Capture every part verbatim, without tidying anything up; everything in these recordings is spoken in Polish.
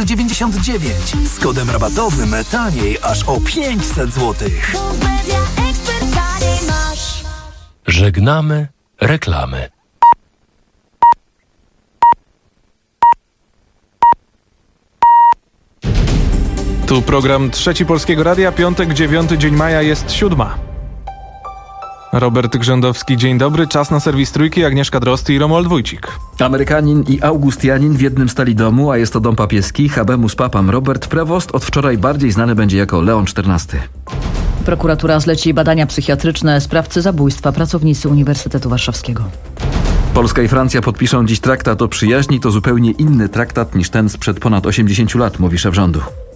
dziewięćdziesiąt dziewięć. Z kodem rabatowym taniej aż o pięćset złotych. Żegnamy reklamy. Tu program Trzeci Polskiego Radia, piątek, dziewiąty dzień maja, jest siódma. Robert Grzędowski, dzień dobry. Czas na serwis Trójki, Agnieszka Drosty i Romuald Wójcik. Amerykanin i Augustianin w jednym stali domu, a jest to dom papieski. Habemus Papam Robert Prevost od wczoraj bardziej znany będzie jako Leon czternasty. Prokuratura zleci badania psychiatryczne sprawcy zabójstwa pracownicy Uniwersytetu Warszawskiego. Polska i Francja podpiszą dziś traktat o przyjaźni. To zupełnie inny traktat niż ten sprzed ponad osiemdziesięciu lat, mówi szef rządu.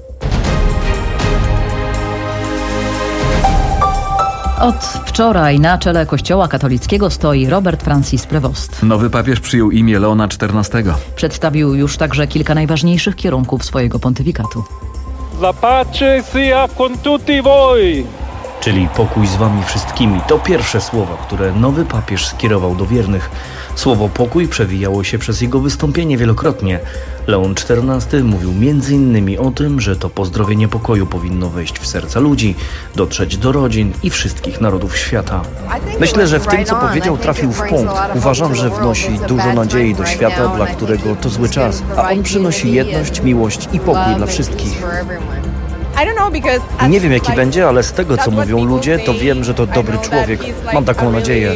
Od wczoraj na czele Kościoła katolickiego stoi Robert Francis Prevost. Nowy papież przyjął imię Leona czternastego. Przedstawił już także kilka najważniejszych kierunków swojego pontyfikatu. La pace sia con tutti voi. Czyli pokój z wami wszystkimi. To pierwsze słowa, które nowy papież skierował do wiernych. Słowo pokój przewijało się przez jego wystąpienie wielokrotnie. Leon czternasty mówił między innymi o tym, że to pozdrowienie pokoju powinno wejść w serca ludzi, dotrzeć do rodzin i wszystkich narodów świata. Myślę, że w tym, co powiedział, trafił w punkt. Uważam, że wnosi dużo nadziei do świata, dla którego to zły czas, a on przynosi jedność, miłość i pokój dla wszystkich. Nie wiem, jaki będzie, ale z tego, co mówią ludzie, to wiem, że to dobry człowiek. Mam taką nadzieję.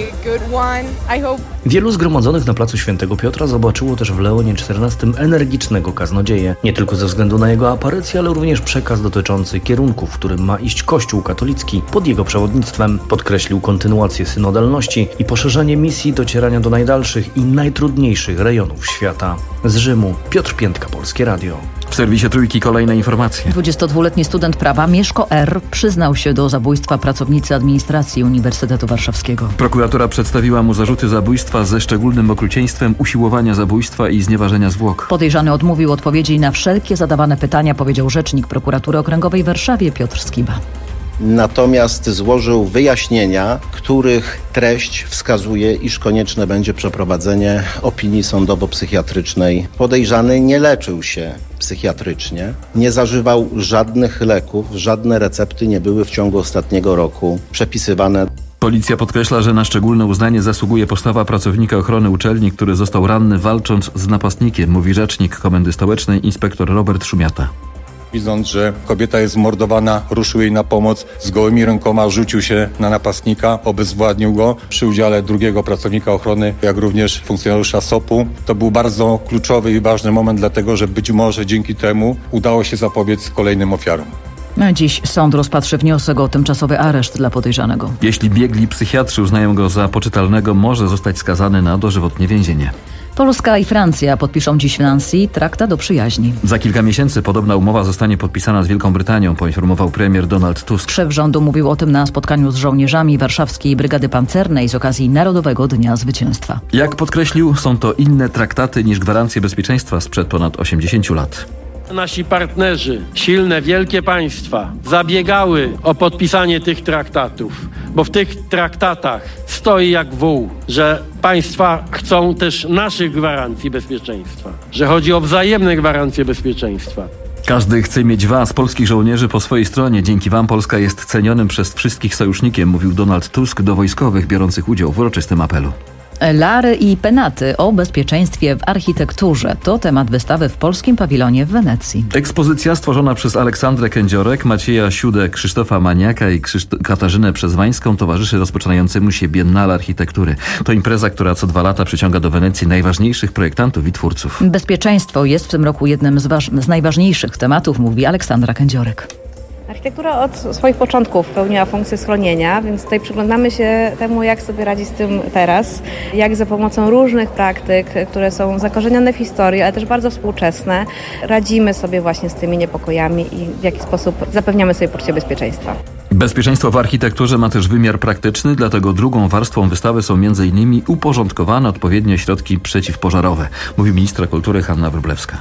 Wielu zgromadzonych na placu Świętego Piotra zobaczyło też w Leonie czternastym energicznego kaznodzieję. Nie tylko ze względu na jego aparycję, ale również przekaz dotyczący kierunku, w którym ma iść Kościół katolicki pod jego przewodnictwem. Podkreślił kontynuację synodalności i poszerzanie misji docierania do najdalszych i najtrudniejszych rejonów świata. Z Rzymu Piotr Piętka, Polskie Radio. W serwisie Trójki kolejne informacje. dwudziestodwuletni student prawa Mieszko R. przyznał się do zabójstwa pracownicy administracji Uniwersytetu Warszawskiego. Prokuratura przedstawiła mu zarzuty zabójstwa ze szczególnym okrucieństwem, usiłowania zabójstwa i znieważenia zwłok. Podejrzany odmówił odpowiedzi na wszelkie zadawane pytania, powiedział rzecznik Prokuratury Okręgowej w Warszawie Piotr Skiba. Natomiast złożył wyjaśnienia, których treść wskazuje, iż konieczne będzie przeprowadzenie opinii sądowo-psychiatrycznej. Podejrzany nie leczył się psychiatrycznie, nie zażywał żadnych leków, żadne recepty nie były w ciągu ostatniego roku przepisywane. Policja podkreśla, że na szczególne uznanie zasługuje postawa pracownika ochrony uczelni, który został ranny walcząc z napastnikiem, mówi rzecznik Komendy Stołecznej inspektor Robert Szumiata. Widząc, że kobieta jest mordowana, ruszył jej na pomoc, z gołymi rękoma rzucił się na napastnika, obezwładnił go przy udziale drugiego pracownika ochrony, jak również funkcjonariusza S O P-u. To był bardzo kluczowy i ważny moment, dlatego że być może dzięki temu udało się zapobiec kolejnym ofiarom. Dziś sąd rozpatrzy wniosek o tymczasowy areszt dla podejrzanego. Jeśli biegli psychiatrzy uznają go za poczytalnego, może zostać skazany na dożywotnie więzienie. Polska i Francja podpiszą dziś w Nancy traktat o przyjaźni. Za kilka miesięcy podobna umowa zostanie podpisana z Wielką Brytanią, poinformował premier Donald Tusk. Szef rządu mówił o tym na spotkaniu z żołnierzami Warszawskiej Brygady Pancernej z okazji Narodowego Dnia Zwycięstwa. Jak podkreślił, są to inne traktaty niż gwarancje bezpieczeństwa sprzed ponad osiemdziesięciu lat. Nasi partnerzy, silne, wielkie państwa, zabiegały o podpisanie tych traktatów, bo w tych traktatach stoi jak wół, że państwa chcą też naszych gwarancji bezpieczeństwa, że chodzi o wzajemne gwarancje bezpieczeństwa. Każdy chce mieć was, polskich żołnierzy, po swojej stronie. Dzięki wam Polska jest cenionym przez wszystkich sojusznikiem, mówił Donald Tusk do wojskowych biorących udział w uroczystym apelu. Lary i penaty o bezpieczeństwie w architekturze. To temat wystawy w polskim pawilonie w Wenecji. Ekspozycja stworzona przez Aleksandrę Kędziorek, Macieja Siudę, Krzysztofa Maniaka i Krzyszto- Katarzynę Przezwańską towarzyszy rozpoczynającemu się Biennale Architektury. To impreza, która co dwa lata przyciąga do Wenecji najważniejszych projektantów i twórców. Bezpieczeństwo jest w tym roku jednym z, waż- z najważniejszych tematów, mówi Aleksandra Kędziorek. Architektura od swoich początków pełniła funkcję schronienia, więc tutaj przyglądamy się temu, jak sobie radzi z tym teraz, jak za pomocą różnych praktyk, które są zakorzenione w historii, ale też bardzo współczesne, radzimy sobie właśnie z tymi niepokojami i w jaki sposób zapewniamy sobie poczucie bezpieczeństwa. Bezpieczeństwo w architekturze ma też wymiar praktyczny, dlatego drugą warstwą wystawy są między innymi uporządkowane odpowiednie środki przeciwpożarowe, mówi ministra kultury Hanna Wróblewska.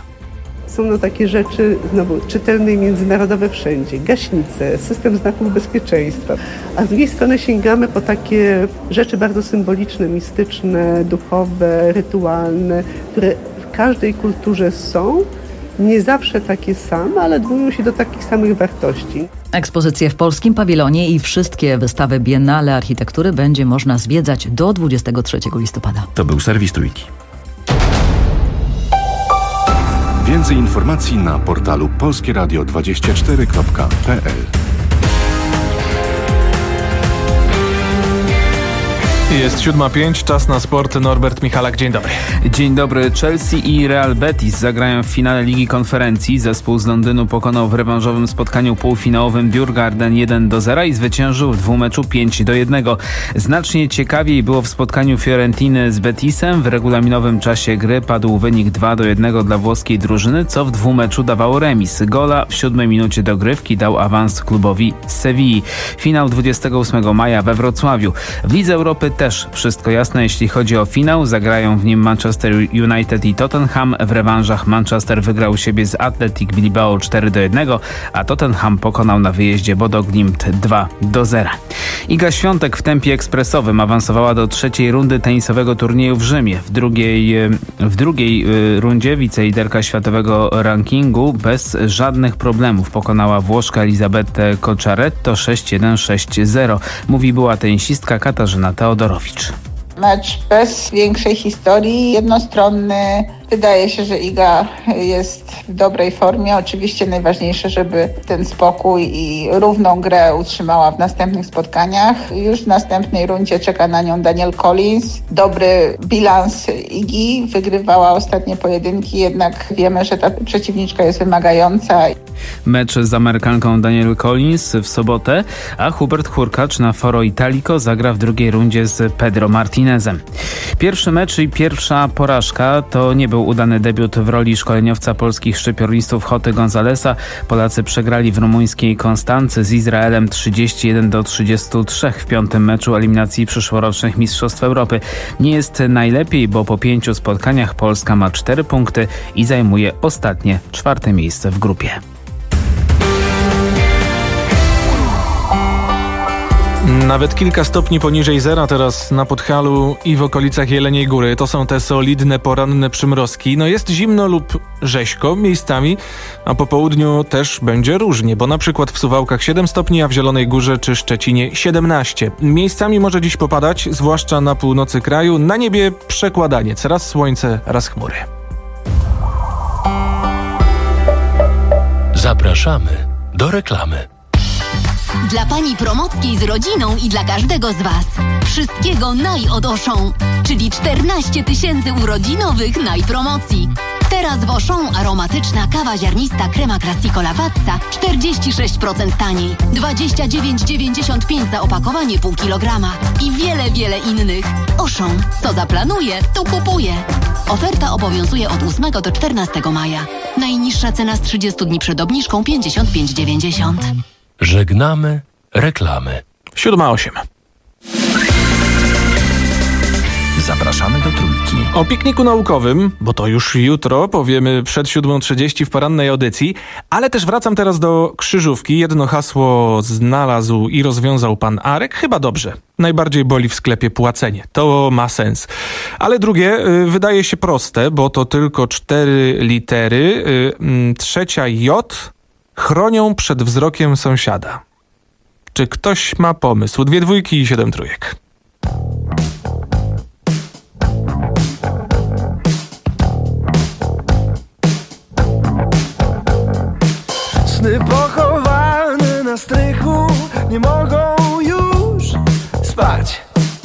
Są to takie rzeczy znowu czytelne i międzynarodowe wszędzie. Gaśnice, system znaków bezpieczeństwa. A z drugiej strony sięgamy po takie rzeczy bardzo symboliczne, mistyczne, duchowe, rytualne, które w każdej kulturze są nie zawsze takie same, ale dłużą się do takich samych wartości. Ekspozycje w polskim pawilonie i wszystkie wystawy Biennale Architektury będzie można zwiedzać do dwudziestego trzeciego listopada. To był serwis Trójki. Więcej informacji na portalu polskie radio dwadzieścia cztery kropka p l. Jest siódma pięć, czas na sport. Norbert Michalak, dzień dobry. Dzień dobry. Chelsea i Real Betis zagrają w finale Ligi Konferencji. Zespół z Londynu pokonał w rewanżowym spotkaniu półfinałowym Djurgården jeden do zera i zwyciężył w dwumeczu pięć do jednego. Znacznie ciekawiej było w spotkaniu Fiorentiny z Betisem. W regulaminowym czasie gry padł wynik dwa do jednego dla włoskiej drużyny, co w dwumeczu dawało remis. Gola w siódmej minucie dogrywki dał awans klubowi z Sewilli. Finał dwudziestego ósmego maja we Wrocławiu. W Lidze Europy też wszystko jasne, jeśli chodzi o finał. Zagrają w nim Manchester United i Tottenham. W rewanżach Manchester wygrał siebie z Athletic Bilbao cztery do jednego, a Tottenham pokonał na wyjeździe Bodo Glimt dwa do zera. Iga Świątek w tempie ekspresowym awansowała do trzeciej rundy tenisowego turnieju w Rzymie. W drugiej, w drugiej rundzie wiceliderka światowego rankingu bez żadnych problemów pokonała Włoszkę Elisabetę Cocciaretto sześć jeden sześć zero. Mówi była tenisistka Katarzyna Teodorowicz. Mecz bez większej historii, jednostronny. Wydaje się, że Iga jest w dobrej formie. Oczywiście najważniejsze, żeby ten spokój i równą grę utrzymała w następnych spotkaniach. Już w następnej rundzie czeka na nią Danielle Collins. Dobry bilans Igi, wygrywała ostatnie pojedynki, jednak wiemy, że ta przeciwniczka jest wymagająca. Mecz z Amerykanką Danielle Collins w sobotę, a Hubert Hurkacz na Foro Italico zagra w drugiej rundzie z Pedro Martinezem. Pierwszy mecz i pierwsza porażka to nie był udany debiut w roli szkoleniowca polskich szczypiornistów Joty Gonzalesa. Polacy przegrali w rumuńskiej Konstancy z Izraelem trzydzieści jeden do trzydziestu trzech w piątym meczu eliminacji przyszłorocznych Mistrzostw Europy. Nie jest najlepiej, bo po pięciu spotkaniach Polska ma cztery punkty i zajmuje ostatnie, czwarte miejsce w grupie. Nawet kilka stopni poniżej zera teraz na Podhalu i w okolicach Jeleniej Góry. To są te solidne poranne przymrozki. No jest zimno lub rzeźko miejscami, a po południu też będzie różnie, bo na przykład w Suwałkach siedem stopni, a w Zielonej Górze czy Szczecinie siedemnaście. Miejscami może dziś popadać, zwłaszcza na północy kraju. Na niebie przekładaniec. Raz słońce, raz chmury. Zapraszamy do reklamy. Dla pani Promockiej z rodziną i dla każdego z was. Wszystkiego naj od Auchan, czyli czternaście tysięcy urodzinowych najpromocji. Teraz w Auchan aromatyczna kawa ziarnista krema Classico Lavazza czterdzieści sześć procent taniej. dwadzieścia dziewięć dziewięćdziesiąt pięć za opakowanie pół kilograma. I wiele, wiele innych. Auchan. Co zaplanuje, to kupuje. Oferta obowiązuje od ósmego do czternastego maja. Najniższa cena z trzydziestu dni przed obniżką pięćdziesiąt pięć dziewięćdziesiąt. Żegnamy reklamy. Siódma osiem. Zapraszamy do Trójki. O pikniku naukowym, bo to już jutro, powiemy przed siódma trzydzieści w porannej audycji, ale też wracam teraz do krzyżówki. Jedno hasło znalazł i rozwiązał pan Arek. Chyba dobrze. Najbardziej boli w sklepie płacenie. To ma sens. Ale drugie y, wydaje się proste, bo to tylko cztery litery. Y, y, trzecia J chronią przed wzrokiem sąsiada. Czy ktoś ma pomysł? Dwie dwójki i siedem trójek. Sny pochowane na strychu nie mogą już spać.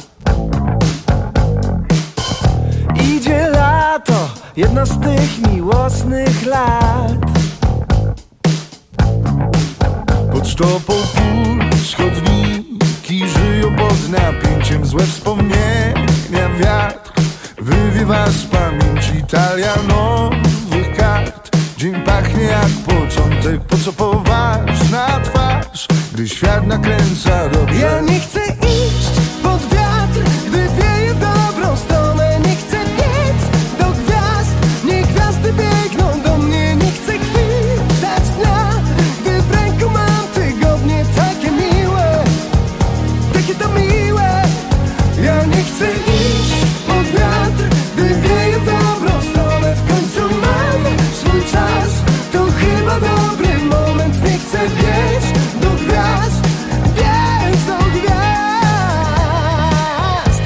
Idzie lato, jedno z tych miłosnych lat. Pod sztopą puls chodniki żyją pod napięciem. Złe wspomnienia wiatr wywiewa z pamięci. Talia nowych kart. Dzień pachnie jak początek. Po co poważna twarz, gdy świat nakręca dobrze? Ja nie chcę iść pod wiatr, gdy wieje w dobrą stronę. Nie chcę biec do gwiazd, nie gwiazdy biegną do mnie. Nie chcę chwytać dnia, gdy w ręku mam tygodnie. Takie miłe, takie to miłe. Ja nie chcę iść pod wiatr, gdy wieje w dobrą stronę. W końcu mam swój czas. ma dobry moment, nie chcę biec do gwiazd, biec do gwiazd.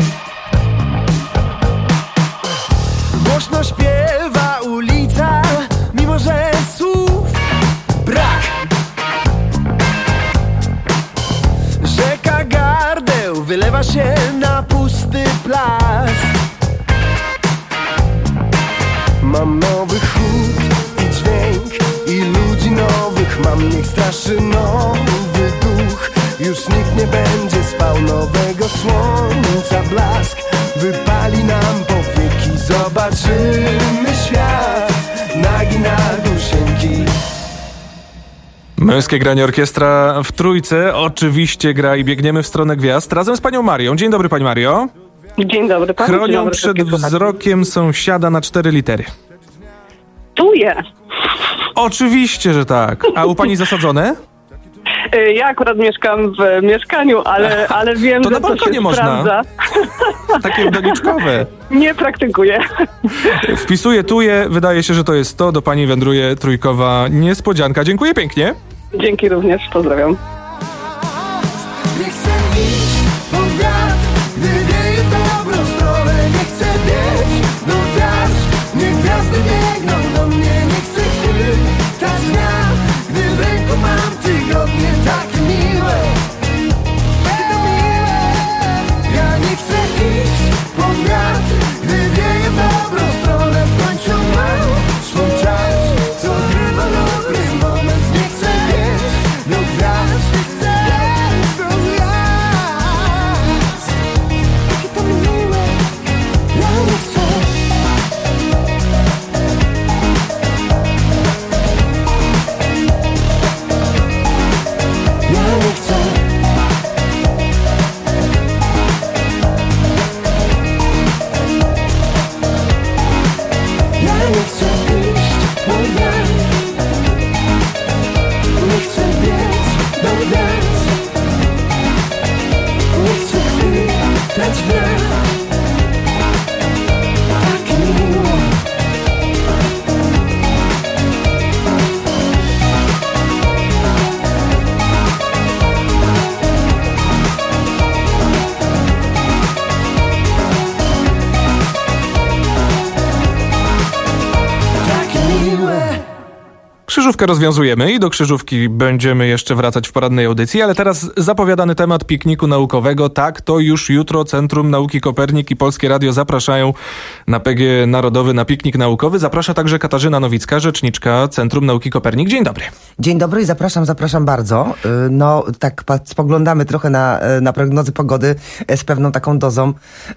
Głośno śpiewa ulica, mimo że słów brak. Rzeka gardeł wylewa się na pusty plac. Mam nowy chód i dźwięk i ludzi nowych. Mam, niech straszy nowy duch. Już nikt nie będzie spał, nowego słońca blask wypali nam powieki. Zobaczymy świat nagi na dusieńki. Męskie granie orkiestra w trójce oczywiście gra i biegniemy w stronę gwiazd razem z panią Marią. Dzień dobry, pani Mario. Dzień dobry panu. Chronią dobry, przed wzrokiem sąsiada na cztery litery. Tuje. Oczywiście, że tak. A u pani zasadzone? Ja akurat mieszkam w mieszkaniu, ale, ale wiem, to że na balkonie to się można. sprawdza. Takie doniczkowe. Nie praktykuję. Wpisuję tuje, wydaje się, że to jest to. Do pani wędruje trójkowa niespodzianka. Dziękuję pięknie. Dzięki również, pozdrawiam. Nie chcę iść po wiatr, gdy wieje w dobrą stronę. Nie chcę biec do gwiazd, niech gwiazdy biegną do mnie. Nie chcę chwytać dnia, gdy w ręku mam tygodnie takie miłe, takie miłe. Ja nie chcę iść po wiatr, gdy wieje w dobrą stronę. W końcu mam swój czas, co grywa dobry moment. Nie chcę biec do gwiazd, nie chcę biec do gwiazd. Takie to miłe, ja nie chcę. Ja nie chcę. Ja nie chcę iść po wiatr, nie chcę biec do gwiazd, nie chcę chwytać dnia, takie miłe. Takie miłe. Krzyżówkę rozwiązujemy i do krzyżówki będziemy jeszcze wracać w porannej audycji, ale teraz zapowiadany temat pikniku naukowego. Tak, to już jutro Centrum Nauki Kopernik i Polskie Radio zapraszają na P G Narodowy na piknik naukowy. Zaprasza także Katarzyna Nowicka, rzeczniczka Centrum Nauki Kopernik. Dzień dobry. Dzień dobry i zapraszam, zapraszam bardzo. No tak spoglądamy trochę na, na prognozy pogody z pewną taką dozą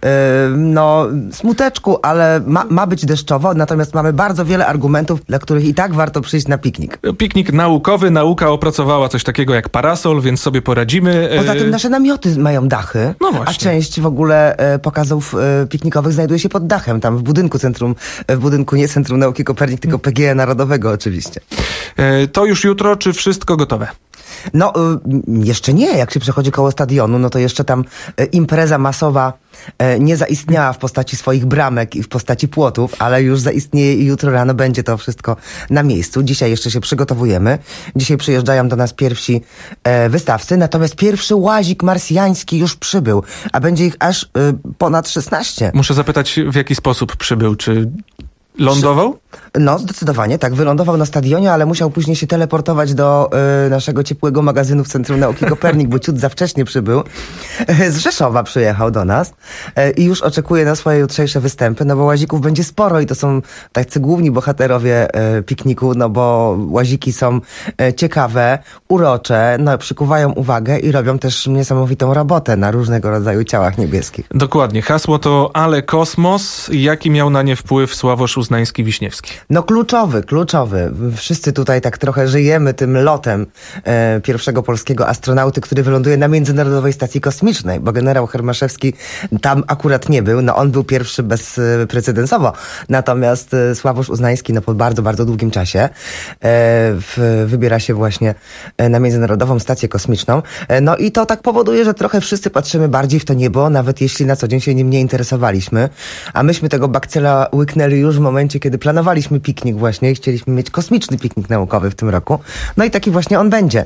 no smuteczku, ale ma, ma być deszczowo, natomiast mamy bardzo wiele argumentów, dla których i tak warto przyjść na piknik. Piknik naukowy, nauka opracowała coś takiego jak parasol, więc sobie poradzimy. Poza tym nasze namioty mają dachy, no właśnie. A część w ogóle pokazów piknikowych znajduje się pod dachem, tam w budynku centrum, w budynku nie Centrum Nauki Kopernik, tylko P G Narodowego oczywiście. To już jutro, czy wszystko gotowe? No, jeszcze nie. Jak się przechodzi koło stadionu, no to jeszcze tam impreza masowa nie zaistniała w postaci swoich bramek i w postaci płotów, ale już zaistnieje i jutro rano będzie to wszystko na miejscu. Dzisiaj jeszcze się przygotowujemy. Dzisiaj przyjeżdżają do nas pierwsi wystawcy, natomiast pierwszy łazik marsjański już przybył, a będzie ich aż ponad szesnaście. Muszę zapytać, w jaki sposób przybył? Czy lądował? No, zdecydowanie, tak. Wylądował na stadionie, ale musiał później się teleportować do y, naszego ciepłego magazynu w Centrum Nauki Kopernik, bo ciut za wcześnie przybył. Z Rzeszowa przyjechał do nas y, i już oczekuje na swoje jutrzejsze występy, no bo łazików będzie sporo i to są tacy główni bohaterowie y, pikniku, no bo łaziki są y, ciekawe, urocze, no przykuwają uwagę i robią też niesamowitą robotę na różnego rodzaju ciałach niebieskich. Dokładnie. Hasło to Ale Kosmos. Jaki miał na nie wpływ Sławosz Uznański-Wiśniewski? No kluczowy, kluczowy. Wszyscy tutaj tak trochę żyjemy tym lotem e, pierwszego polskiego astronauty, który wyląduje na Międzynarodowej Stacji Kosmicznej, bo generał Hermaszewski tam akurat nie był. No on był pierwszy bezprecedensowo. Natomiast e, Sławosz Uznański no po bardzo, bardzo długim czasie e, w, wybiera się właśnie na Międzynarodową Stację Kosmiczną. E, no i to tak powoduje, że trochę wszyscy patrzymy bardziej w to niebo, nawet jeśli na co dzień się nim nie interesowaliśmy. A myśmy tego bakcyla łyknęli już w momencie, momencie, kiedy planowaliśmy piknik właśnie, chcieliśmy mieć kosmiczny piknik naukowy w tym roku. No i taki właśnie on będzie.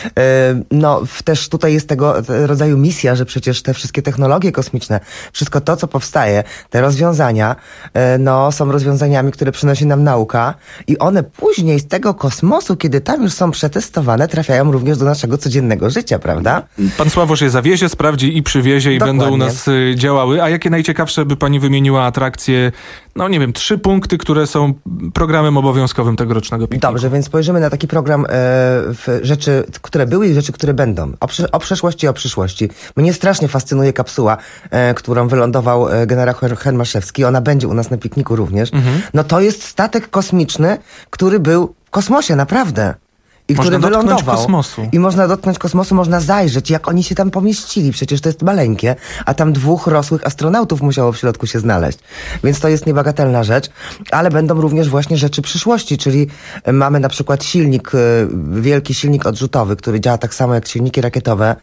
No też tutaj jest tego rodzaju misja, że przecież te wszystkie technologie kosmiczne, wszystko to, co powstaje, te rozwiązania, no są rozwiązaniami, które przynosi nam nauka i one później z tego kosmosu, kiedy tam już są przetestowane, trafiają również do naszego codziennego życia, prawda? Pan Sławosz je zawiezie, sprawdzi i przywiezie i Dokładnie. będą u nas y, działały. A jakie najciekawsze by pani wymieniła atrakcje, no nie wiem, trzy punkty, które są programem obowiązkowym tegorocznego pikniku? Dobrze, więc spojrzymy na taki program e, w rzeczy, które były i rzeczy, które będą. O, przy, o przeszłości i o przyszłości. Mnie strasznie fascynuje kapsuła, e, którą wylądował e, generał Hermaszewski. Ona będzie u nas na pikniku również. Mhm. No to jest statek kosmiczny, który był w kosmosie, naprawdę. I można który dotknąć wylądował. kosmosu. I można dotknąć kosmosu, można zajrzeć, jak oni się tam pomieścili. Przecież to jest maleńkie, a tam dwóch rosłych astronautów musiało w środku się znaleźć. Więc to jest niebagatelna rzecz, ale będą również właśnie rzeczy przyszłości, czyli mamy na przykład silnik, wielki silnik odrzutowy, który działa tak samo jak silniki rakietowe.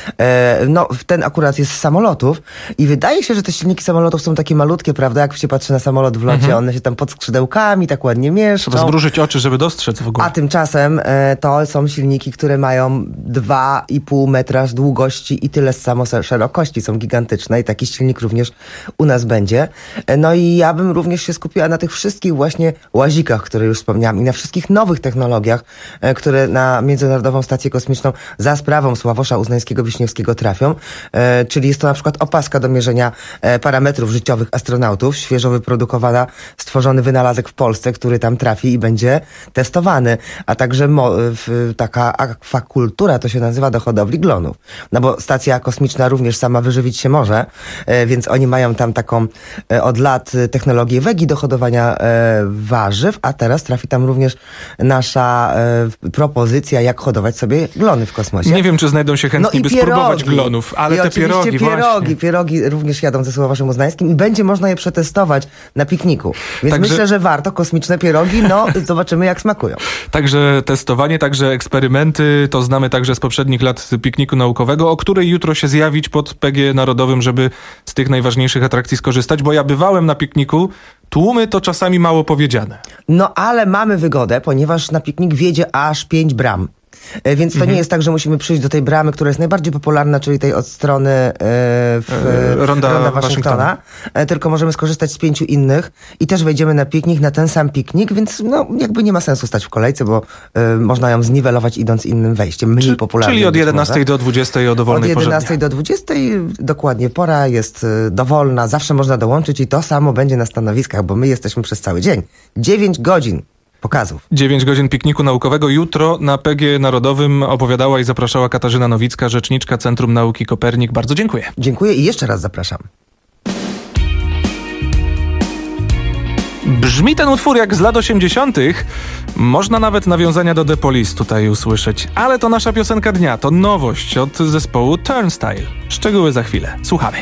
No, ten akurat jest z samolotów i wydaje się, że te silniki samolotów są takie malutkie, prawda? Jak się patrzy na samolot w locie, mhm. one się tam pod skrzydełkami tak ładnie mieszczą. Trzeba zmrużyć oczy, żeby dostrzec w ogóle. A tymczasem to są silniki, które mają dwa i pół metra długości i tyle samo szerokości. Są gigantyczne i taki silnik również u nas będzie. No i ja bym również się skupiła na tych wszystkich właśnie łazikach, które już wspomniałam i na wszystkich nowych technologiach, które na Międzynarodową Stację Kosmiczną za sprawą Sławosza Uznańskiego-Wiśniewskiego trafią. Czyli jest to na przykład opaska do mierzenia parametrów życiowych astronautów, świeżo wyprodukowana, stworzony wynalazek w Polsce, który tam trafi i będzie testowany, a także mo- w, taka akwakultura, to się nazywa, do hodowli glonów. No bo stacja kosmiczna również sama wyżywić się może, e, więc oni mają tam taką e, od lat technologię wegi do hodowania e, warzyw, a teraz trafi tam również nasza e, propozycja, jak hodować sobie glony w kosmosie. Nie wiem, czy znajdą się chętni, no by pierogi. spróbować glonów, ale I te pierogi, pierogi, właśnie. Pierogi również jadą ze Sławaszem Uznańskim i będzie można je przetestować na pikniku. Więc Także... myślę, że warto kosmiczne pierogi, no zobaczymy, jak smakują. Także testowanie, także eksperymenty, to znamy także z poprzednich lat pikniku naukowego, o której jutro się zjawić pod P G Narodowym, żeby z tych najważniejszych atrakcji skorzystać, bo ja bywałem na pikniku, tłumy to czasami mało powiedziane. No ale mamy wygodę, ponieważ na piknik wjedzie aż pięć bram. Więc to mhm. nie jest tak, że musimy przyjść do tej bramy, która jest najbardziej popularna, czyli tej od strony e, w, e, Ronda, Ronda Waszyngtona, e, tylko możemy skorzystać z pięciu innych i też wejdziemy na piknik, na ten sam piknik, więc no jakby nie ma sensu stać w kolejce, bo e, można ją zniwelować idąc innym wejściem, mniej Czy, popularnym. Czyli od jedenastej do dwudziestej o dowolnej porze. Od jedenastej do dwudziestej dokładnie pora jest e, dowolna, zawsze można dołączyć i to samo będzie na stanowiskach, bo my jesteśmy przez cały dzień. dziewięć godzin. Pokazów. dziewięć godzin pikniku naukowego. Jutro na P G Narodowym opowiadała i zapraszała Katarzyna Nowicka, rzeczniczka Centrum Nauki Kopernik. Bardzo dziękuję. Dziękuję i jeszcze raz zapraszam. Brzmi ten utwór jak z lat osiemdziesiątych. Można nawet nawiązania do The Police tutaj usłyszeć. Ale to nasza piosenka dnia. To nowość od zespołu Turnstile. Szczegóły za chwilę. Słuchamy.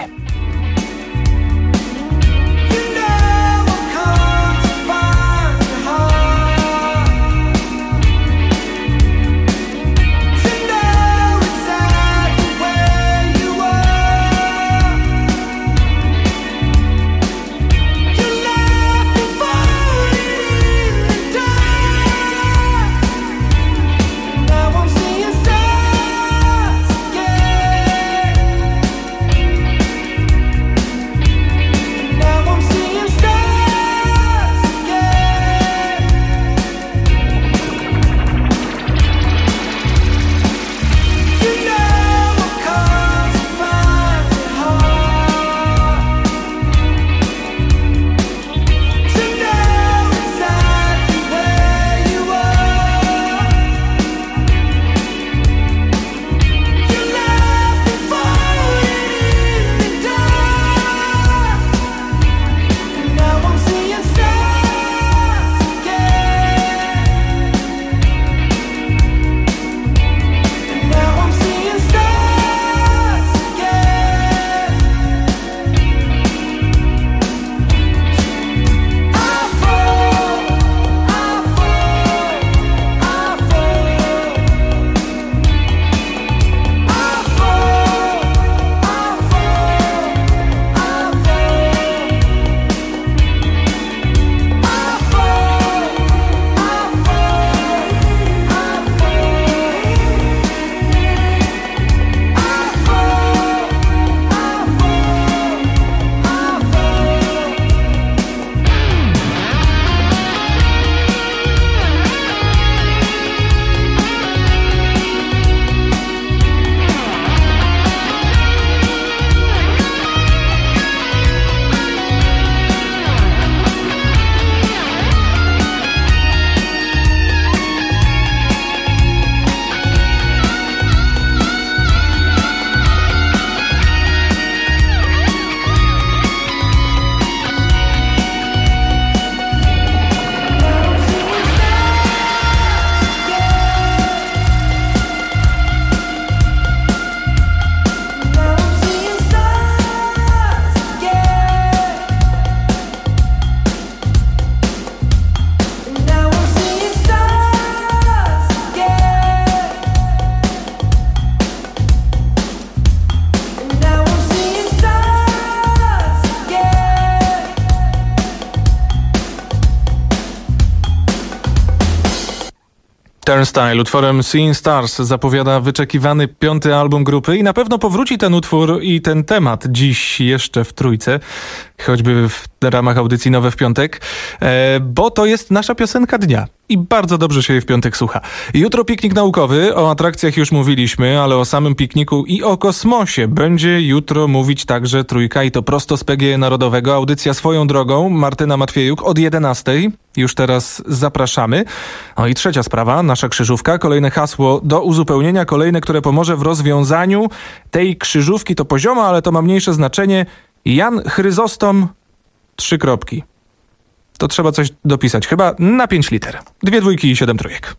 Turnstile utworem Seeing Stars zapowiada wyczekiwany piąty album grupy i na pewno powróci ten utwór i ten temat dziś jeszcze w Trójce, choćby w ramach audycji Nowe w Piątek, e, bo to jest nasza piosenka dnia i bardzo dobrze się jej w piątek słucha. Jutro piknik naukowy, o atrakcjach już mówiliśmy, ale o samym pikniku i o kosmosie będzie jutro mówić także Trójka i to prosto z P G E Narodowego. Audycja Swoją drogą, Martyna Matwiejuk od jedenastej. Już teraz zapraszamy. No i trzecia sprawa, nasza krzyżówka. Kolejne hasło do uzupełnienia, kolejne, które pomoże w rozwiązaniu tej krzyżówki. To poziomo, ale to ma mniejsze znaczenie. Jan Chryzostom, trzy kropki. To trzeba coś dopisać. Chyba na pięć liter. Dwie dwójki i siedem trójek.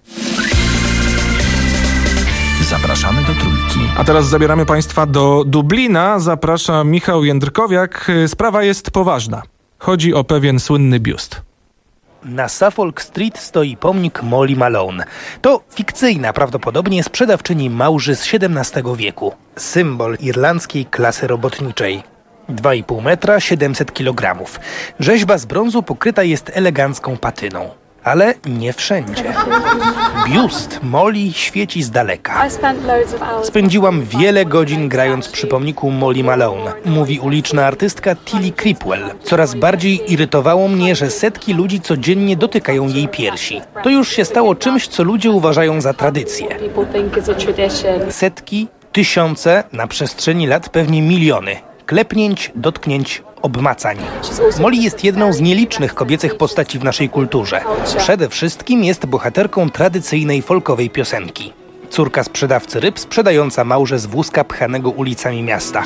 Zapraszamy do Trójki. A teraz zabieramy Państwa do Dublina. Zaprasza Michał Jędrkowiak. Sprawa jest poważna. Chodzi o pewien słynny biust. Na Suffolk Street stoi pomnik Molly Malone. To fikcyjna prawdopodobnie sprzedawczyni małży z siedemnastego wieku. Symbol irlandzkiej klasy robotniczej. dwa i pół metra, siedemset kilogramów. Rzeźba z brązu pokryta jest elegancką patyną. Ale nie wszędzie. Biust Molly świeci z daleka. Spędziłam wiele godzin grając przy pomniku Molly Malone, mówi uliczna artystka Tilly Creepwell. Coraz bardziej irytowało mnie, że setki ludzi codziennie dotykają jej piersi. To już się stało czymś, co ludzie uważają za tradycję. Setki, tysiące, na przestrzeni lat pewnie miliony. Klepnięć, dotknięć, obmacań. Molly jest jedną z nielicznych kobiecych postaci w naszej kulturze. Przede wszystkim jest bohaterką tradycyjnej folkowej piosenki. Córka sprzedawcy ryb, sprzedająca małże z wózka pchanego ulicami miasta.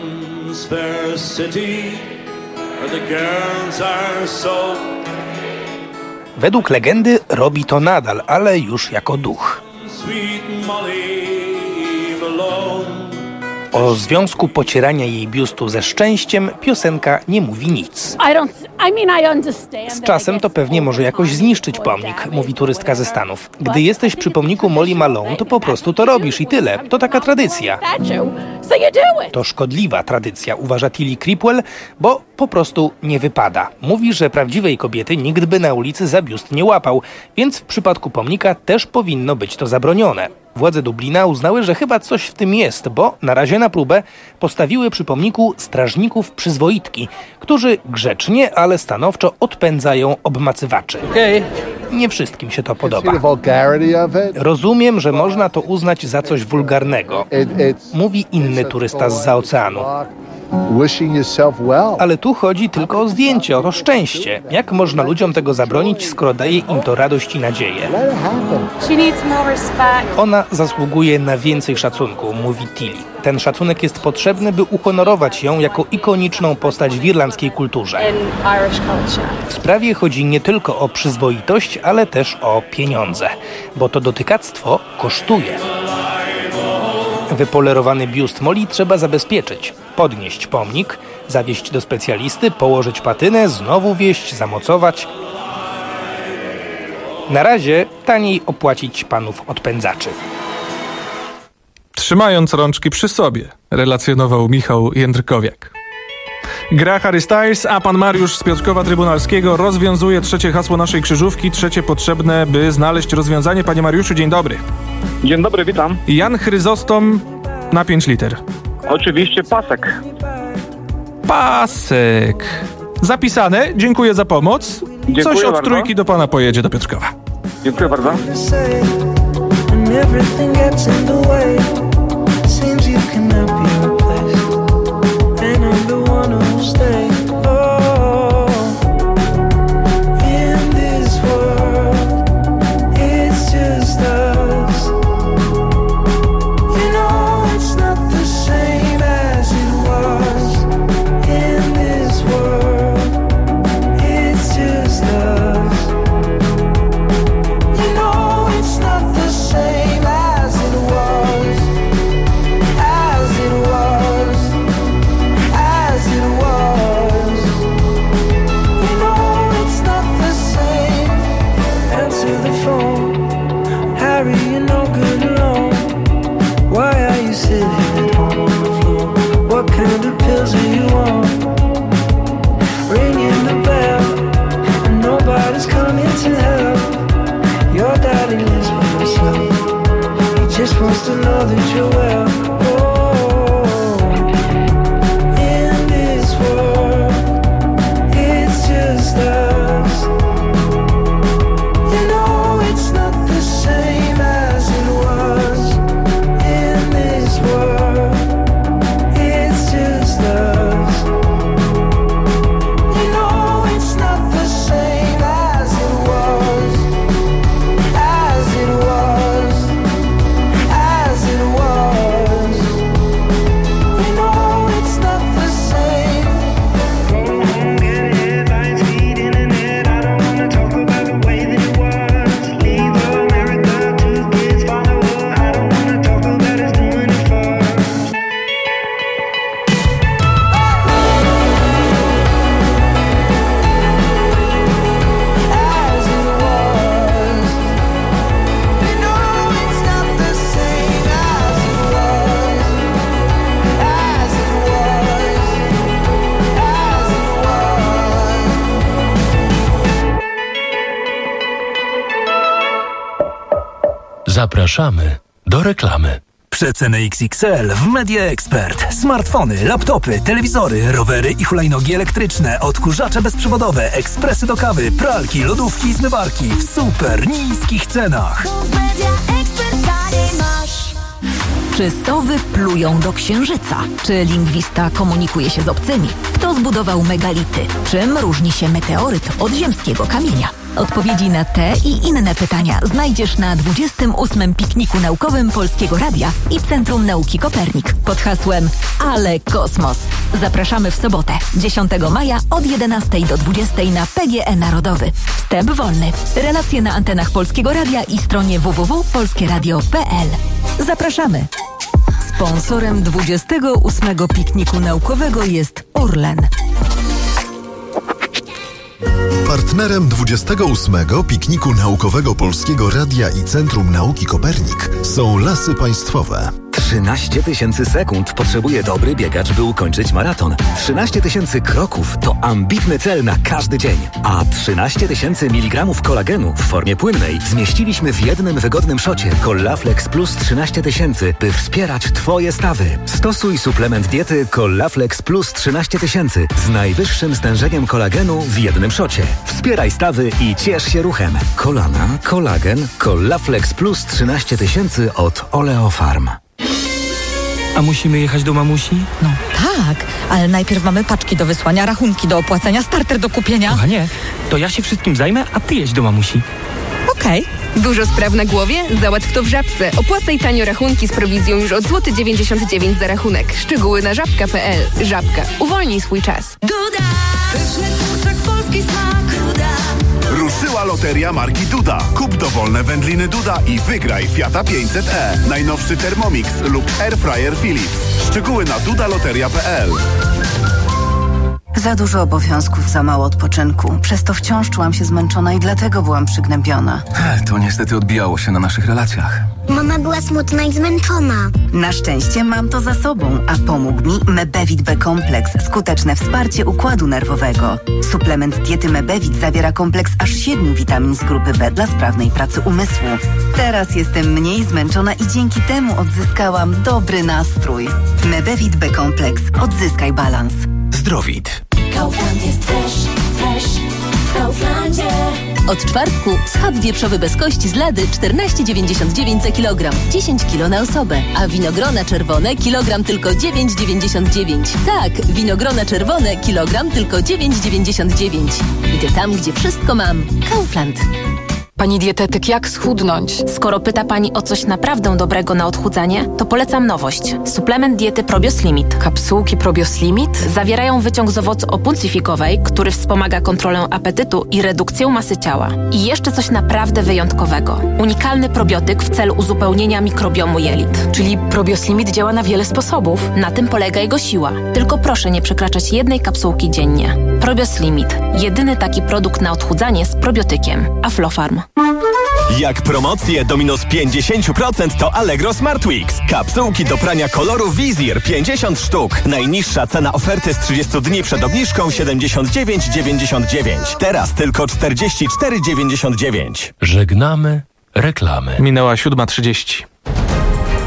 Według legendy robi to nadal, ale już jako duch. O związku pocierania jej biustu ze szczęściem piosenka nie mówi nic. Z czasem to pewnie może jakoś zniszczyć pomnik, mówi turystka ze Stanów. Gdy jesteś przy pomniku Molly Malone, to po prostu to robisz i tyle. To taka tradycja. To szkodliwa tradycja, uważa Tilly Creepwell, bo po prostu nie wypada. Mówi, że prawdziwej kobiety nikt by na ulicy za biust nie łapał, więc w przypadku pomnika też powinno być to zabronione. Władze Dublina uznały, że chyba coś w tym jest, bo na razie na próbę postawiły przy pomniku strażników przyzwoitki, którzy grzecznie, ale stanowczo odpędzają obmacywaczy. Nie wszystkim się to podoba. Rozumiem, że można to uznać za coś wulgarnego, mówi inny turysta zza oceanu. Ale tu chodzi tylko o zdjęcie, o to szczęście. Jak można ludziom tego zabronić, skoro daje im to radość i nadzieję? Ona zasługuje na więcej szacunku, mówi Tilly. Ten szacunek jest potrzebny, by uhonorować ją jako ikoniczną postać w irlandzkiej kulturze. W sprawie chodzi nie tylko o przyzwoitość, ale też o pieniądze, bo to dotykactwo kosztuje. Wypolerowany biust Molly trzeba zabezpieczyć, podnieść pomnik, zawieźć do specjalisty, położyć patynę, znowu wieźć, zamocować. Na razie taniej opłacić panów odpędzaczy. Trzymając rączki przy sobie, relacjonował Michał Jędrkowiak. Gra Harry Styles, a pan Mariusz z Piotrkowa Trybunalskiego rozwiązuje trzecie hasło naszej krzyżówki, trzecie potrzebne, by znaleźć rozwiązanie. Panie Mariuszu, dzień dobry. Dzień dobry, witam. Jan Chryzostom na pięć liter. Oczywiście pasek. Pasek. Zapisane, dziękuję za pomoc. Dziękuję Coś od bardzo. Trójki do pana pojedzie do Piotrkowa. Dziękuję bardzo. Your daddy lives supposed to know that you're well. Zapraszamy do reklamy. Przeceny X X L w Media Expert. Smartfony, laptopy, telewizory, rowery i hulajnogi elektryczne, odkurzacze bezprzewodowe, ekspresy do kawy, pralki, lodówki i zmywarki w super niskich cenach. Czy sowy plują do księżyca? Czy lingwista komunikuje się z obcymi? Kto zbudował megality? Czym różni się meteoryt od ziemskiego kamienia? Odpowiedzi na te i inne pytania znajdziesz na dwudziestym ósmym pikniku naukowym Polskiego Radia i Centrum Nauki Kopernik pod hasłem Ale Kosmos. Zapraszamy w sobotę, dziesiątego maja od jedenastej do dwudziestej na P G E Narodowy. Wstęp wolny. Relacje na antenach Polskiego Radia i stronie w w w kropka polskie radio kropka p l. Zapraszamy. Sponsorem dwudziestego ósmego pikniku naukowego jest Orlen. Partnerem dwudziestego ósmego pikniku naukowego Polskiego Radia i Centrum Nauki Kopernik są Lasy Państwowe. trzynaście tysięcy sekund potrzebuje dobry biegacz, by ukończyć maraton. trzynaście tysięcy kroków to ambitny cel na każdy dzień. A trzynaście tysięcy miligramów kolagenu w formie płynnej zmieściliśmy w jednym wygodnym szocie Collaflex Plus trzynaście tysięcy, by wspierać Twoje stawy. Stosuj suplement diety Collaflex Plus trzynaście tysięcy z najwyższym stężeniem kolagenu w jednym szocie. Wspieraj stawy i ciesz się ruchem. Kolana, kolagen, Collaflex Plus trzynaście tysięcy od Oleofarm. A musimy jechać do mamusi? No tak, ale najpierw mamy paczki do wysłania, rachunki do opłacenia, starter do kupienia. Kochanie, to ja się wszystkim zajmę, a ty jedź do mamusi. Okej. Okay. Dużo spraw na głowie? Załatw to w Żabce. Opłacaj tanio rachunki z prowizją już od złoty dziewięćdziesiąt dziewięć za rachunek. Szczegóły na żabka kropka p l. Żabka. Uwolnij swój czas. Duda! Pyszny kurczak, polski smak. Duda! Ruszyła loteria marki Duda. Kup dowolne wędliny Duda i wygraj Fiata pięćset e, najnowszy Thermomix lub Airfryer Philips. Szczegóły na dudaloteria kropka p l. Za dużo obowiązków, za mało odpoczynku. Przez to wciąż czułam się zmęczona i dlatego byłam przygnębiona. To niestety odbijało się na naszych relacjach. Mama była smutna i zmęczona. Na szczęście mam to za sobą, a pomógł mi Mebevit B-kompleks. Skuteczne wsparcie układu nerwowego. Suplement diety Mebevit zawiera kompleks aż siedmiu witamin z grupy B dla sprawnej pracy umysłu. Teraz jestem mniej zmęczona i dzięki temu odzyskałam dobry nastrój. Mebevit B-kompleks. Odzyskaj balans. Zdrowit. Kaufland jest fresh, fresh w Kauflandzie. Od czwartku schab wieprzowy bez kości z lady czternaście dziewięćdziesiąt dziewięć za kilogram, dziesięć kilo na osobę, a winogrona czerwone kilogram tylko dziewięć dziewięćdziesiąt dziewięć. Tak, winogrona czerwone kilogram tylko dziewięć dziewięćdziesiąt dziewięć. Idę tam, gdzie wszystko mam. Kaufland. Pani dietetyk, jak schudnąć? Skoro pyta Pani o coś naprawdę dobrego na odchudzanie, to polecam nowość. Suplement diety Probios Limit. Kapsułki Probios Limit? Zawierają wyciąg z owocu opulsifikowej, który wspomaga kontrolę apetytu i redukcję masy ciała. I jeszcze coś naprawdę wyjątkowego. Unikalny probiotyk w celu uzupełnienia mikrobiomu jelit. Czyli Probios Limit działa na wiele sposobów. Na tym polega jego siła. Tylko proszę nie przekraczać jednej kapsułki dziennie. Probios Limit. Jedyny taki produkt na odchudzanie z probiotykiem. Aflofarm. Jak promocje do minus pięćdziesiąt procent to Allegro Smart Weeks. Kapsułki do prania koloru Wizir pięćdziesiąt sztuk. Najniższa cena oferty z trzydziestu dni przed obniżką siedemdziesiąt dziewięć dziewięćdziesiąt dziewięć. Teraz tylko czterdzieści cztery dziewięćdziesiąt dziewięć. Żegnamy reklamy. Minęła siódma trzydzieści.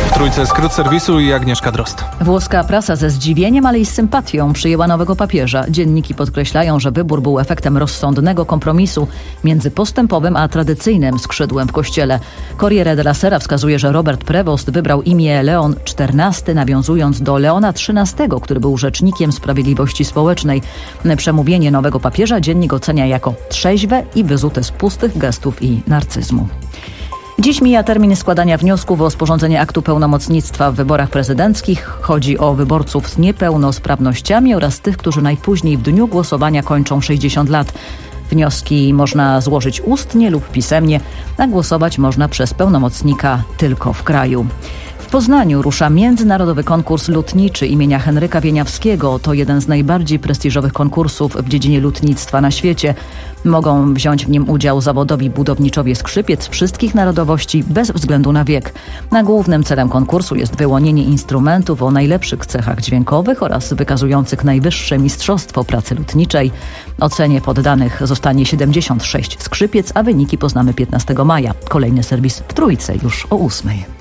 W trójce skrót serwisu i Agnieszka Drozd. Włoska prasa ze zdziwieniem, ale i z sympatią przyjęła nowego papieża. Dzienniki podkreślają, że wybór był efektem rozsądnego kompromisu między postępowym a tradycyjnym skrzydłem w kościele. Corriere della Sera wskazuje, że Robert Prevost wybrał imię Leon czternasty, nawiązując do Leona trzynastego, który był rzecznikiem sprawiedliwości społecznej. Przemówienie nowego papieża dziennik ocenia jako trzeźwe i wyzute z pustych gestów i narcyzmu. Dziś mija termin składania wniosków o sporządzenie aktu pełnomocnictwa w wyborach prezydenckich. Chodzi o wyborców z niepełnosprawnościami oraz tych, którzy najpóźniej w dniu głosowania kończą sześćdziesiąt lat. Wnioski można złożyć ustnie lub pisemnie, a głosować można przez pełnomocnika tylko w kraju. W Poznaniu rusza międzynarodowy konkurs lutniczy imienia Henryka Wieniawskiego. To jeden z najbardziej prestiżowych konkursów w dziedzinie lutnictwa na świecie. Mogą wziąć w nim udział zawodowi budowniczowie skrzypiec wszystkich narodowości bez względu na wiek. Na głównym celem konkursu jest wyłonienie instrumentów o najlepszych cechach dźwiękowych oraz wykazujących najwyższe mistrzostwo pracy lutniczej. Ocenie poddanych zostanie siedemdziesiąt sześć skrzypiec, a wyniki poznamy piętnastego maja. Kolejny serwis w Trójce już o ósmej.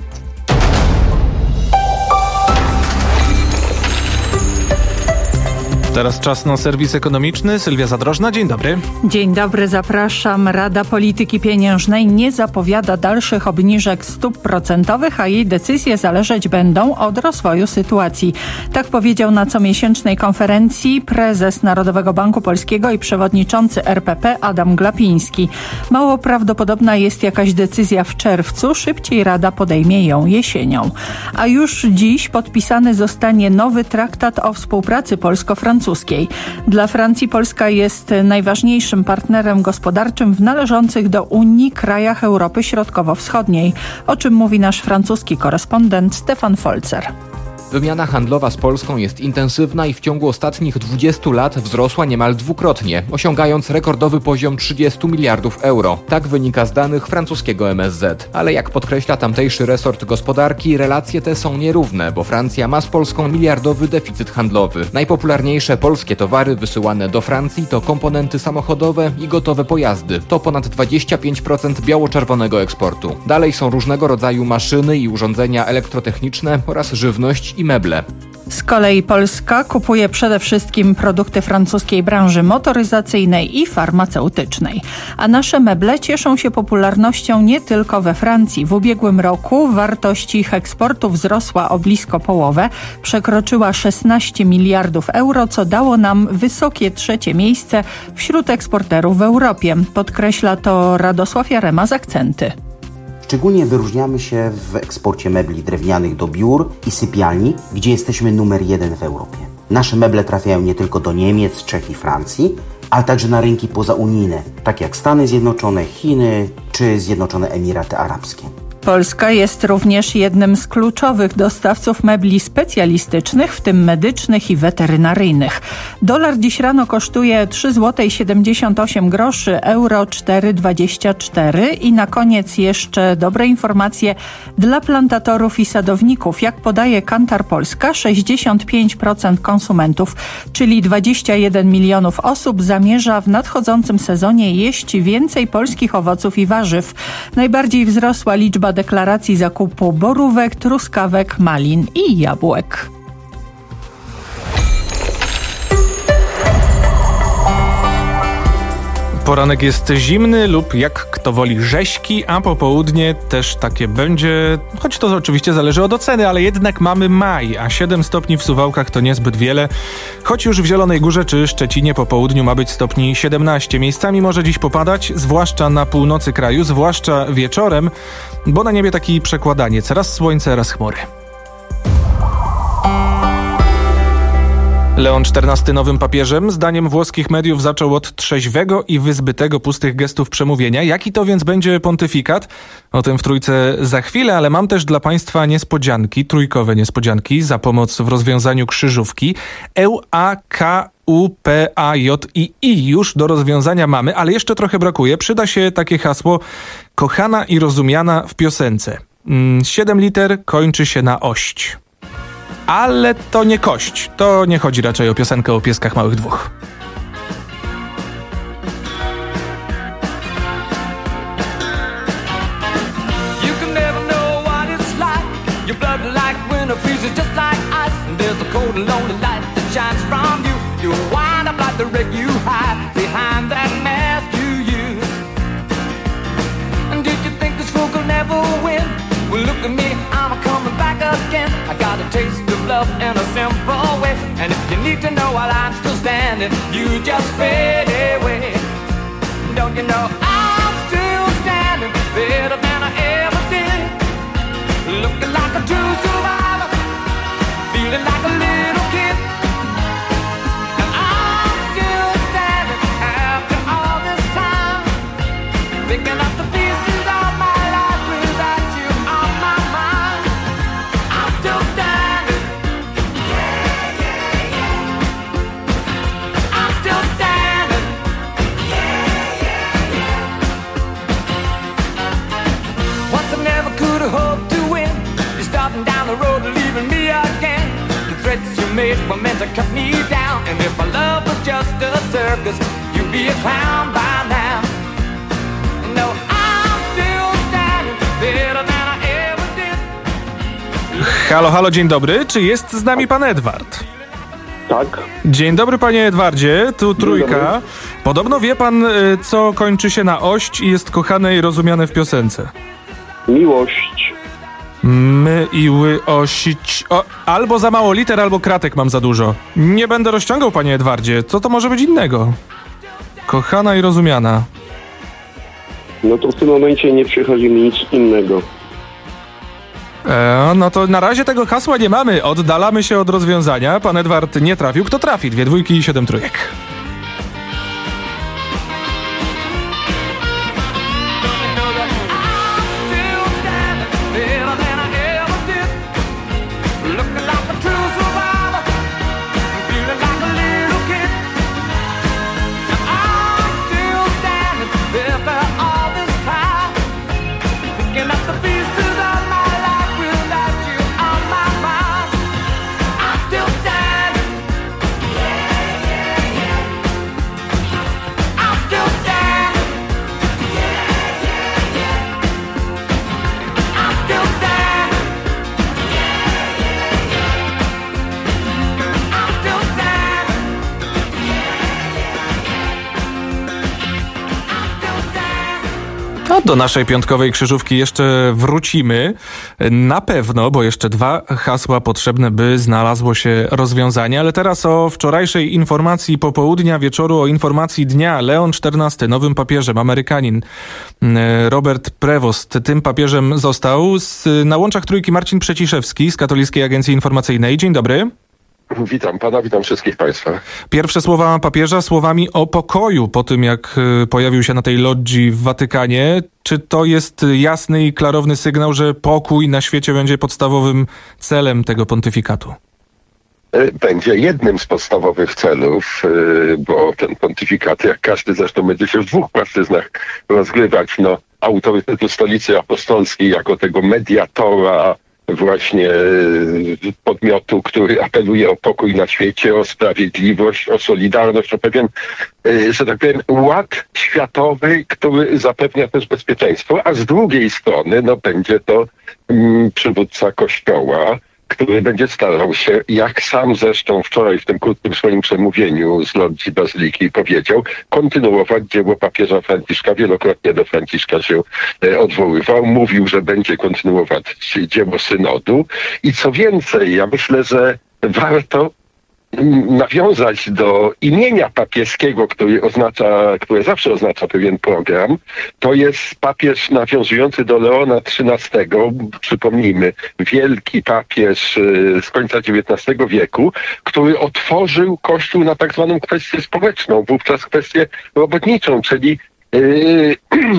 Teraz czas na serwis ekonomiczny. Sylwia Zadrożna, dzień dobry. Dzień dobry, zapraszam. Rada Polityki Pieniężnej nie zapowiada dalszych obniżek stóp procentowych, a jej decyzje zależeć będą od rozwoju sytuacji. Tak powiedział na comiesięcznej konferencji prezes Narodowego Banku Polskiego i przewodniczący R P P Adam Glapiński. Mało prawdopodobna jest jakaś decyzja w czerwcu, szybciej Rada podejmie ją jesienią. A już dziś podpisany zostanie nowy traktat o współpracy polsko-francuskiej. Dla Francji Polska jest najważniejszym partnerem gospodarczym w należących do Unii krajach Europy Środkowo-Wschodniej, o czym mówi nasz francuski korespondent Stefan Folzer. Wymiana handlowa z Polską jest intensywna i w ciągu ostatnich dwudziestu lat wzrosła niemal dwukrotnie, osiągając rekordowy poziom trzydziestu miliardów euro. Tak wynika z danych francuskiego M S Z. Ale jak podkreśla tamtejszy resort gospodarki, relacje te są nierówne, bo Francja ma z Polską miliardowy deficyt handlowy. Najpopularniejsze polskie towary wysyłane do Francji to komponenty samochodowe i gotowe pojazdy. To ponad dwadzieścia pięć procent biało-czerwonego eksportu. Dalej są różnego rodzaju maszyny i urządzenia elektrotechniczne oraz żywność i meble. Z kolei Polska kupuje przede wszystkim produkty francuskiej branży motoryzacyjnej i farmaceutycznej. A nasze meble cieszą się popularnością nie tylko we Francji. W ubiegłym roku wartość ich eksportu wzrosła o blisko połowę, przekroczyła szesnaście miliardów euro, co dało nam wysokie trzecie miejsce wśród eksporterów w Europie. Podkreśla to Radosław Jarema z Akcenty. Szczególnie wyróżniamy się w eksporcie mebli drewnianych do biur i sypialni, gdzie jesteśmy numer jeden w Europie. Nasze meble trafiają nie tylko do Niemiec, Czech i Francji, ale także na rynki pozaunijne, takie jak Stany Zjednoczone, Chiny czy Zjednoczone Emiraty Arabskie. Polska jest również jednym z kluczowych dostawców mebli specjalistycznych, w tym medycznych i weterynaryjnych. Dolar dziś rano kosztuje trzy złote siedemdziesiąt osiem groszy, euro cztery dwadzieścia cztery i na koniec jeszcze dobre informacje dla plantatorów i sadowników. Jak podaje Kantar Polska, sześćdziesiąt pięć procent konsumentów, czyli dwadzieścia jeden milionów osób zamierza w nadchodzącym sezonie jeść więcej polskich owoców i warzyw. Najbardziej wzrosła liczba deklaracji zakupu borówek, truskawek, malin i jabłek. Poranek jest zimny lub jak kto woli rześki, a popołudnie też takie będzie, choć to oczywiście zależy od oceny, ale jednak mamy maj, a siedem stopni w Suwałkach to niezbyt wiele, choć już w Zielonej Górze czy Szczecinie po południu ma być stopni siedemnaście. Miejscami może dziś popadać, zwłaszcza na północy kraju, zwłaszcza wieczorem, bo na niebie taki przekładaniec, raz słońce, raz chmury. Leon czternasty nowym papieżem, zdaniem włoskich mediów, zaczął od trzeźwego i wyzbytego pustych gestów przemówienia. Jaki to więc będzie pontyfikat? O tym w Trójce za chwilę, ale mam też dla Państwa niespodzianki, trójkowe niespodzianki za pomoc w rozwiązaniu krzyżówki. E U A K U P A J I I już do rozwiązania mamy, ale jeszcze trochę brakuje. Przyda się takie hasło kochana i rozumiana w piosence. Siedem liter kończy się na ość. Ale to nie kość. To nie chodzi raczej o piosenkę o pieskach małych dwóch. You can never know what it's like. Your blood love in a simple way. And if you need to know while I'm still standing, you just fade away. Don't you know I'm still standing better than I ever did? Looking like a true survivor, feeling like a little kid. And I'm still standing after all this time, picking up the pieces of my life without you on my mind. I'm still standing. Yeah, yeah, yeah. I'm still standing. Yeah, yeah, yeah. Once I never could have hoped to win. You're starting down the road and leaving me again. The threats you made were meant to cut me down. And if my love was just a circus, you'd be a clown by now. No, I'm still standing better than I ever did. Halo, halo, dzień dobry. Czy jest z nami pan Edward? Tak. Dzień dobry, panie Edwardzie. Tu trójka. Podobno wie pan, co kończy się na ość i jest kochane i rozumiane w piosence. Miłość. My i ły osić... O, albo za mało liter, albo kratek mam za dużo. Nie będę rozciągał, panie Edwardzie. Co to może być innego? Kochana i rozumiana. No to w tym momencie nie przychodzi mi nic innego. E, no to na razie tego hasła nie mamy. Oddalamy się od rozwiązania. Pan Edward nie trafił. Kto trafi? Dwie dwójki i siedem trójek. No, do naszej piątkowej krzyżówki jeszcze wrócimy. Na pewno, bo jeszcze dwa hasła potrzebne, by znalazło się rozwiązanie. Ale teraz o wczorajszej informacji popołudnia, wieczoru, o informacji dnia. Leon czternasty, nowym papieżem, Amerykanin. Robert Prevost tym papieżem został. Z, na łączach trójki Marcin Przeciszewski z Katolickiej Agencji Informacyjnej. Dzień dobry. Witam pana, witam wszystkich państwa. Pierwsze słowa papieża słowami o pokoju po tym, jak pojawił się na tej lodzi w Watykanie. Czy to jest jasny i klarowny sygnał, że pokój na świecie będzie podstawowym celem tego pontyfikatu? Będzie jednym z podstawowych celów, bo ten pontyfikat, jak każdy zresztą, będzie się w dwóch płaszczyznach rozgrywać. No, autorytetu Stolicy Apostolskiej jako tego mediatora, właśnie podmiotu, który apeluje o pokój na świecie, o sprawiedliwość, o solidarność, o pewien, że tak powiem, ład światowy, który zapewnia też bezpieczeństwo, a z drugiej strony no, będzie to mm, przywódca Kościoła, który będzie starał się, jak sam zresztą wczoraj w tym krótkim swoim przemówieniu z lodzi Bazyliki powiedział, kontynuować dzieło papieża Franciszka. Wielokrotnie do Franciszka się e, odwoływał. Mówił, że będzie kontynuować dzieło synodu. I co więcej, ja myślę, że warto nawiązać do imienia papieskiego, który oznacza, które zawsze oznacza pewien program. To jest papież nawiązujący do Leona trzynastego, przypomnijmy, wielki papież z końca dziewiętnastego wieku, który otworzył Kościół na tak zwaną kwestię społeczną, wówczas kwestię robotniczą, czyli yy,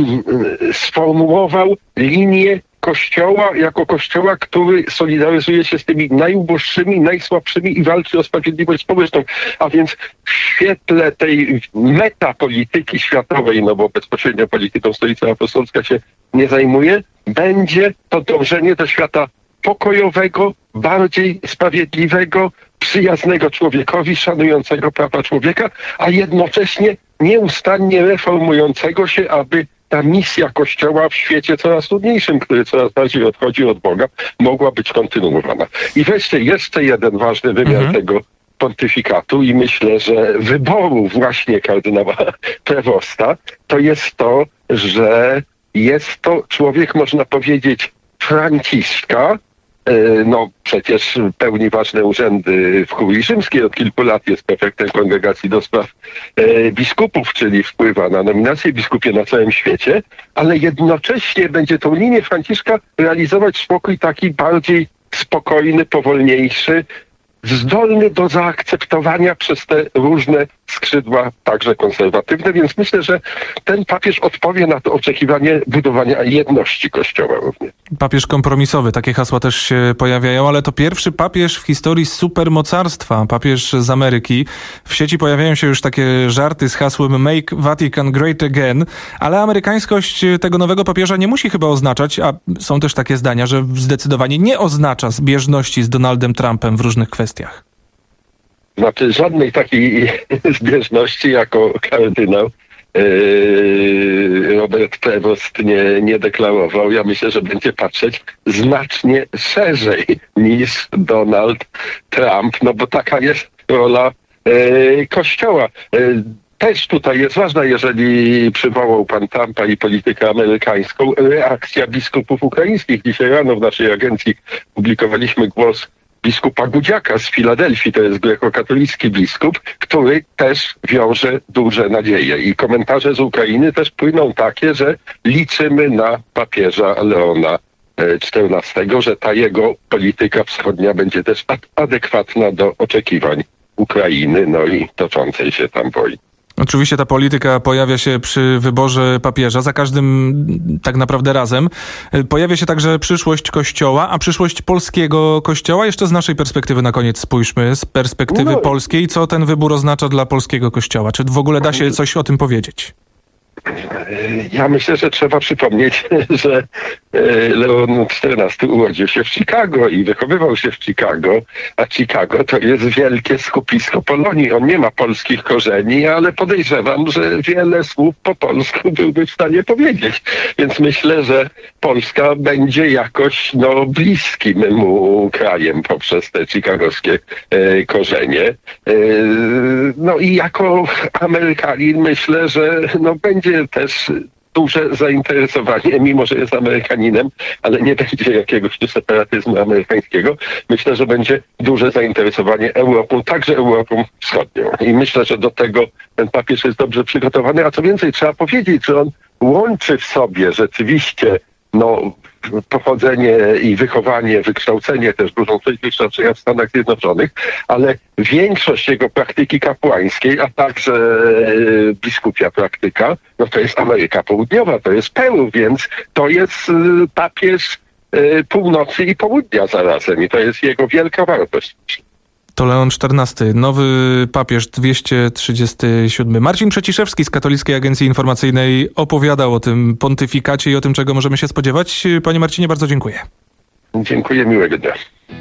sformułował linię Kościoła jako Kościoła, który solidaryzuje się z tymi najuboższymi, najsłabszymi i walczy o sprawiedliwość społeczną. A więc w świetle tej metapolityki światowej, no bo bezpośrednio polityką Stolica Apostolska się nie zajmuje, będzie to dążenie do świata pokojowego, bardziej sprawiedliwego, przyjaznego człowiekowi, szanującego prawa człowieka, a jednocześnie nieustannie reformującego się, aby ta misja Kościoła w świecie coraz trudniejszym, który coraz bardziej odchodzi od Boga, mogła być kontynuowana. I wreszcie jeszcze jeden ważny wymiar mhm. tego pontyfikatu i myślę, że wyboru właśnie kardynała Prevosta, to jest to, że jest to człowiek, można powiedzieć, Franciszka, no przecież pełni ważne urzędy w Kurii Rzymskiej. Od kilku lat jest prefektem Kongregacji do Spraw Biskupów, czyli wpływa na nominacje biskupie na całym świecie, ale jednocześnie będzie tą linię Franciszka realizować w spokój taki bardziej spokojny, powolniejszy, zdolny do zaakceptowania przez te różne skrzydła, także konserwatywne, więc myślę, że ten papież odpowie na to oczekiwanie budowania jedności Kościoła również. Papież kompromisowy, takie hasła też się pojawiają, ale to pierwszy papież w historii supermocarstwa, papież z Ameryki. W sieci pojawiają się już takie żarty z hasłem Make Vatican Great Again, ale amerykańskość tego nowego papieża nie musi chyba oznaczać, a są też takie zdania, że zdecydowanie nie oznacza zbieżności z Donaldem Trumpem w różnych kwestiach. Znaczy żadnej takiej zbieżności jako kardynał yy, Robert Prevost nie, nie deklarował. Ja myślę, że będzie patrzeć znacznie szerzej niż Donald Trump, no bo taka jest rola yy, Kościoła. Yy, Też tutaj jest ważna, jeżeli przywołał pan Trumpa i politykę amerykańską, reakcja biskupów ukraińskich. Dzisiaj rano w naszej agencji publikowaliśmy głos biskupa Gudziaka z Filadelfii, to jest grekokatolicki biskup, który też wiąże duże nadzieje. I komentarze z Ukrainy też płyną takie, że liczymy na papieża Leona czternastego, że ta jego polityka wschodnia będzie też adekwatna do oczekiwań Ukrainy, no i toczącej się tam wojny. Oczywiście ta polityka pojawia się przy wyborze papieża, za każdym tak naprawdę razem. Pojawia się także przyszłość Kościoła, a przyszłość polskiego Kościoła. Jeszcze z naszej perspektywy na koniec spójrzmy, z perspektywy no. polskiej, co ten wybór oznacza dla polskiego Kościoła? Czy w ogóle da się coś o tym powiedzieć? Ja myślę, że trzeba przypomnieć, że Leon czternasty urodził się w Chicago i wychowywał się w Chicago, a Chicago to jest wielkie skupisko Polonii. On nie ma polskich korzeni, ale podejrzewam, że wiele słów po polsku byłby w stanie powiedzieć. Więc myślę, że Polska będzie jakoś no, bliskim mu krajem poprzez te chicagowskie e, korzenie. E, no i jako Amerykanin myślę, że no, będzie też duże zainteresowanie, mimo że jest Amerykaninem, ale nie będzie jakiegoś tu separatyzmu amerykańskiego. Myślę, że będzie duże zainteresowanie Europą, także Europą Wschodnią. I myślę, że do tego ten papież jest dobrze przygotowany. A co więcej, trzeba powiedzieć, że on łączy w sobie rzeczywiście no, pochodzenie i wychowanie, wykształcenie też dużą część wykształcenia w Stanach Zjednoczonych, ale większość jego praktyki kapłańskiej, a także biskupia praktyka, no to jest Ameryka Południowa, to jest Peru, więc to jest papież północy i południa zarazem i to jest jego wielka wartość. To Leon czternasty, nowy papież dwieście trzydziesty siódmy. Marcin Przeciszewski z Katolickiej Agencji Informacyjnej opowiadał o tym pontyfikacie i o tym, czego możemy się spodziewać. Panie Marcinie, bardzo dziękuję. Dziękuję, miłego dnia.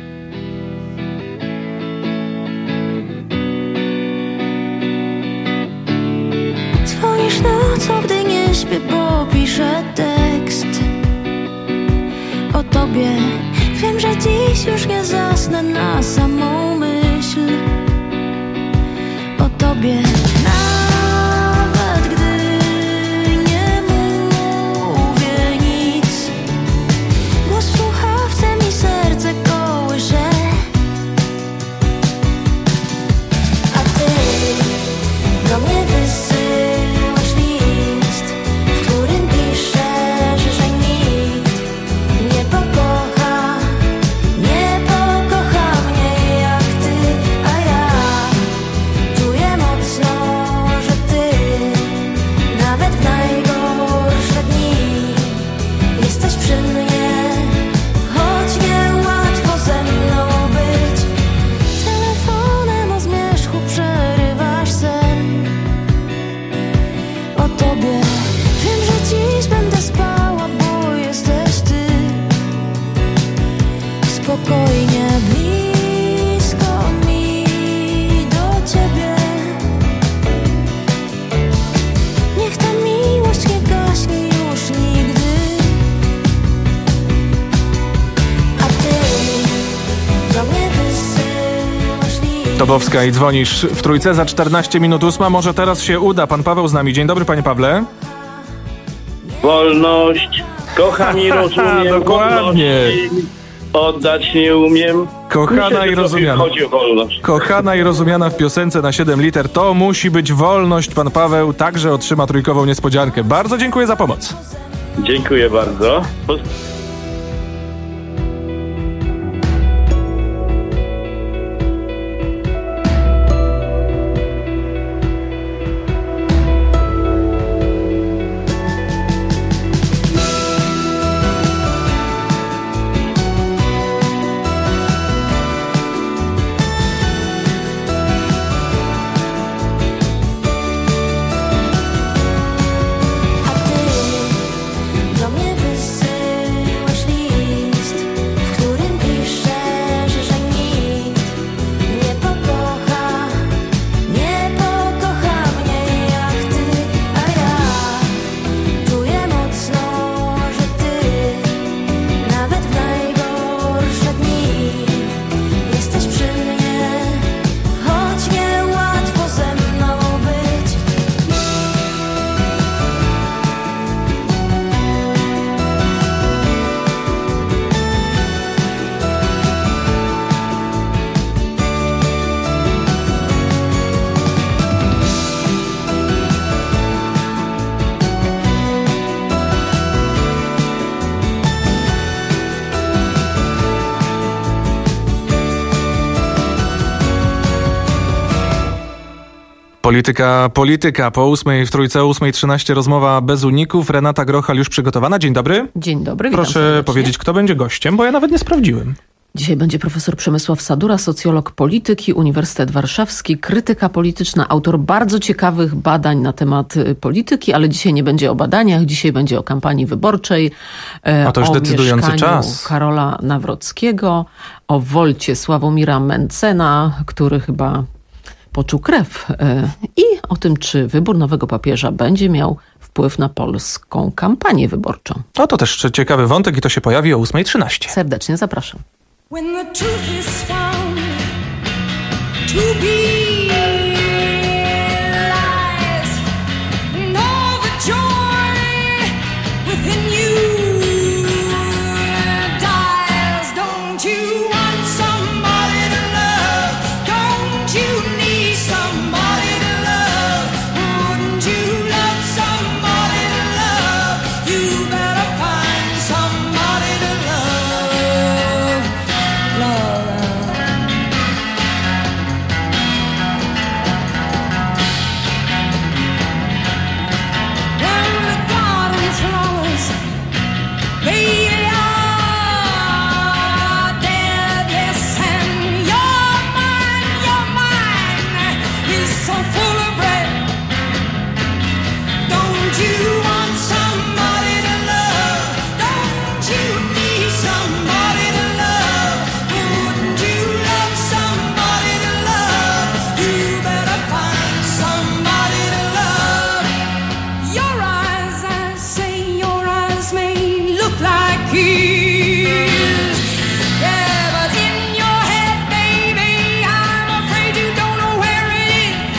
Dzwonisz nocą, gdy nie śpię, bo piszę tekst o tobie. Wiem, że dziś już nie zasnę na samą myśl o tobie. Nawet gdy nie mówię nic, głos w słuchawce mi serce kołysze. A ty do mnie wysyłasz list, w którym piszesz, że nikt nie pokocha. Nie pokocha mnie jak ty, a ja czuję mocno, że ty nawet w najgorsze dni jesteś przy mnie, choć niełatwo ze mną być. Telefonem o zmierzchu przerywasz sen o tobie. Wiem, że dziś będę spała, bo jesteś ty. Spokojnie, blisko mi do ciebie. Niech ta miłość nie gaśnie już nigdy. A ty do mnie wysyłasz list. Tobowska i dzwonisz w Trójce za czternaście minut ósma. Może teraz się uda. Pan Paweł z nami. Dzień dobry, panie Pawle. Wolność, kocham i rozumiem. Dokładnie. Wolności. oddać nie umiem. Kochana Myślę, i rozumiana. Chodzi o wolność. Kochana i rozumiana w piosence na siedem liter. To musi być wolność. Pan Paweł także otrzyma trójkową niespodziankę. Bardzo dziękuję za pomoc. Dziękuję bardzo. Poz- Do mnie wysyłasz list, w którym piszesz, że nikt nie pokocha, nie pokocha mnie jak ty, a ja czuję mocno, że ty nawet w najgorsze dni jesteś przy mnie, choć niełatwo ze mną być. Polityka, polityka. Po ósmej w Trójce, ósmej trzynaście rozmowa bez uników. Renata Grochal już przygotowana. Dzień dobry. Dzień dobry, witam Proszę serdecznie. powiedzieć, kto będzie gościem, bo ja nawet nie sprawdziłem. Dzisiaj będzie profesor Przemysław Sadura, socjolog polityki, Uniwersytet Warszawski, krytyka polityczna, autor bardzo ciekawych badań na temat y, polityki, ale dzisiaj nie będzie o badaniach, dzisiaj będzie o kampanii wyborczej, e, A to już o decydujący mieszkaniu czas. Karola Nawrockiego, o wolcie Sławomira Mencena, który chyba poczuł krew, e, i o tym, czy wybór nowego papieża będzie miał wpływ na polską kampanię wyborczą. No to też ciekawy wątek i to się pojawi o ósmej trzynaście. Serdecznie zapraszam. When the truth is found to be lies, and all the joy within you dies. Don't you want somebody to love? Don't you need somebody to love? Wouldn't you love somebody to love? You better find somebody to love. Love. When the garden flowers, they are dead, yes, and your mind, your mind is so full of red. Don't you want somebody to love? Don't you need somebody to love? Wouldn't you love somebody to love? You better find somebody to love. Your eyes, I say, your eyes may look like his. Yeah, but in your head, baby, I'm afraid you don't know where it is.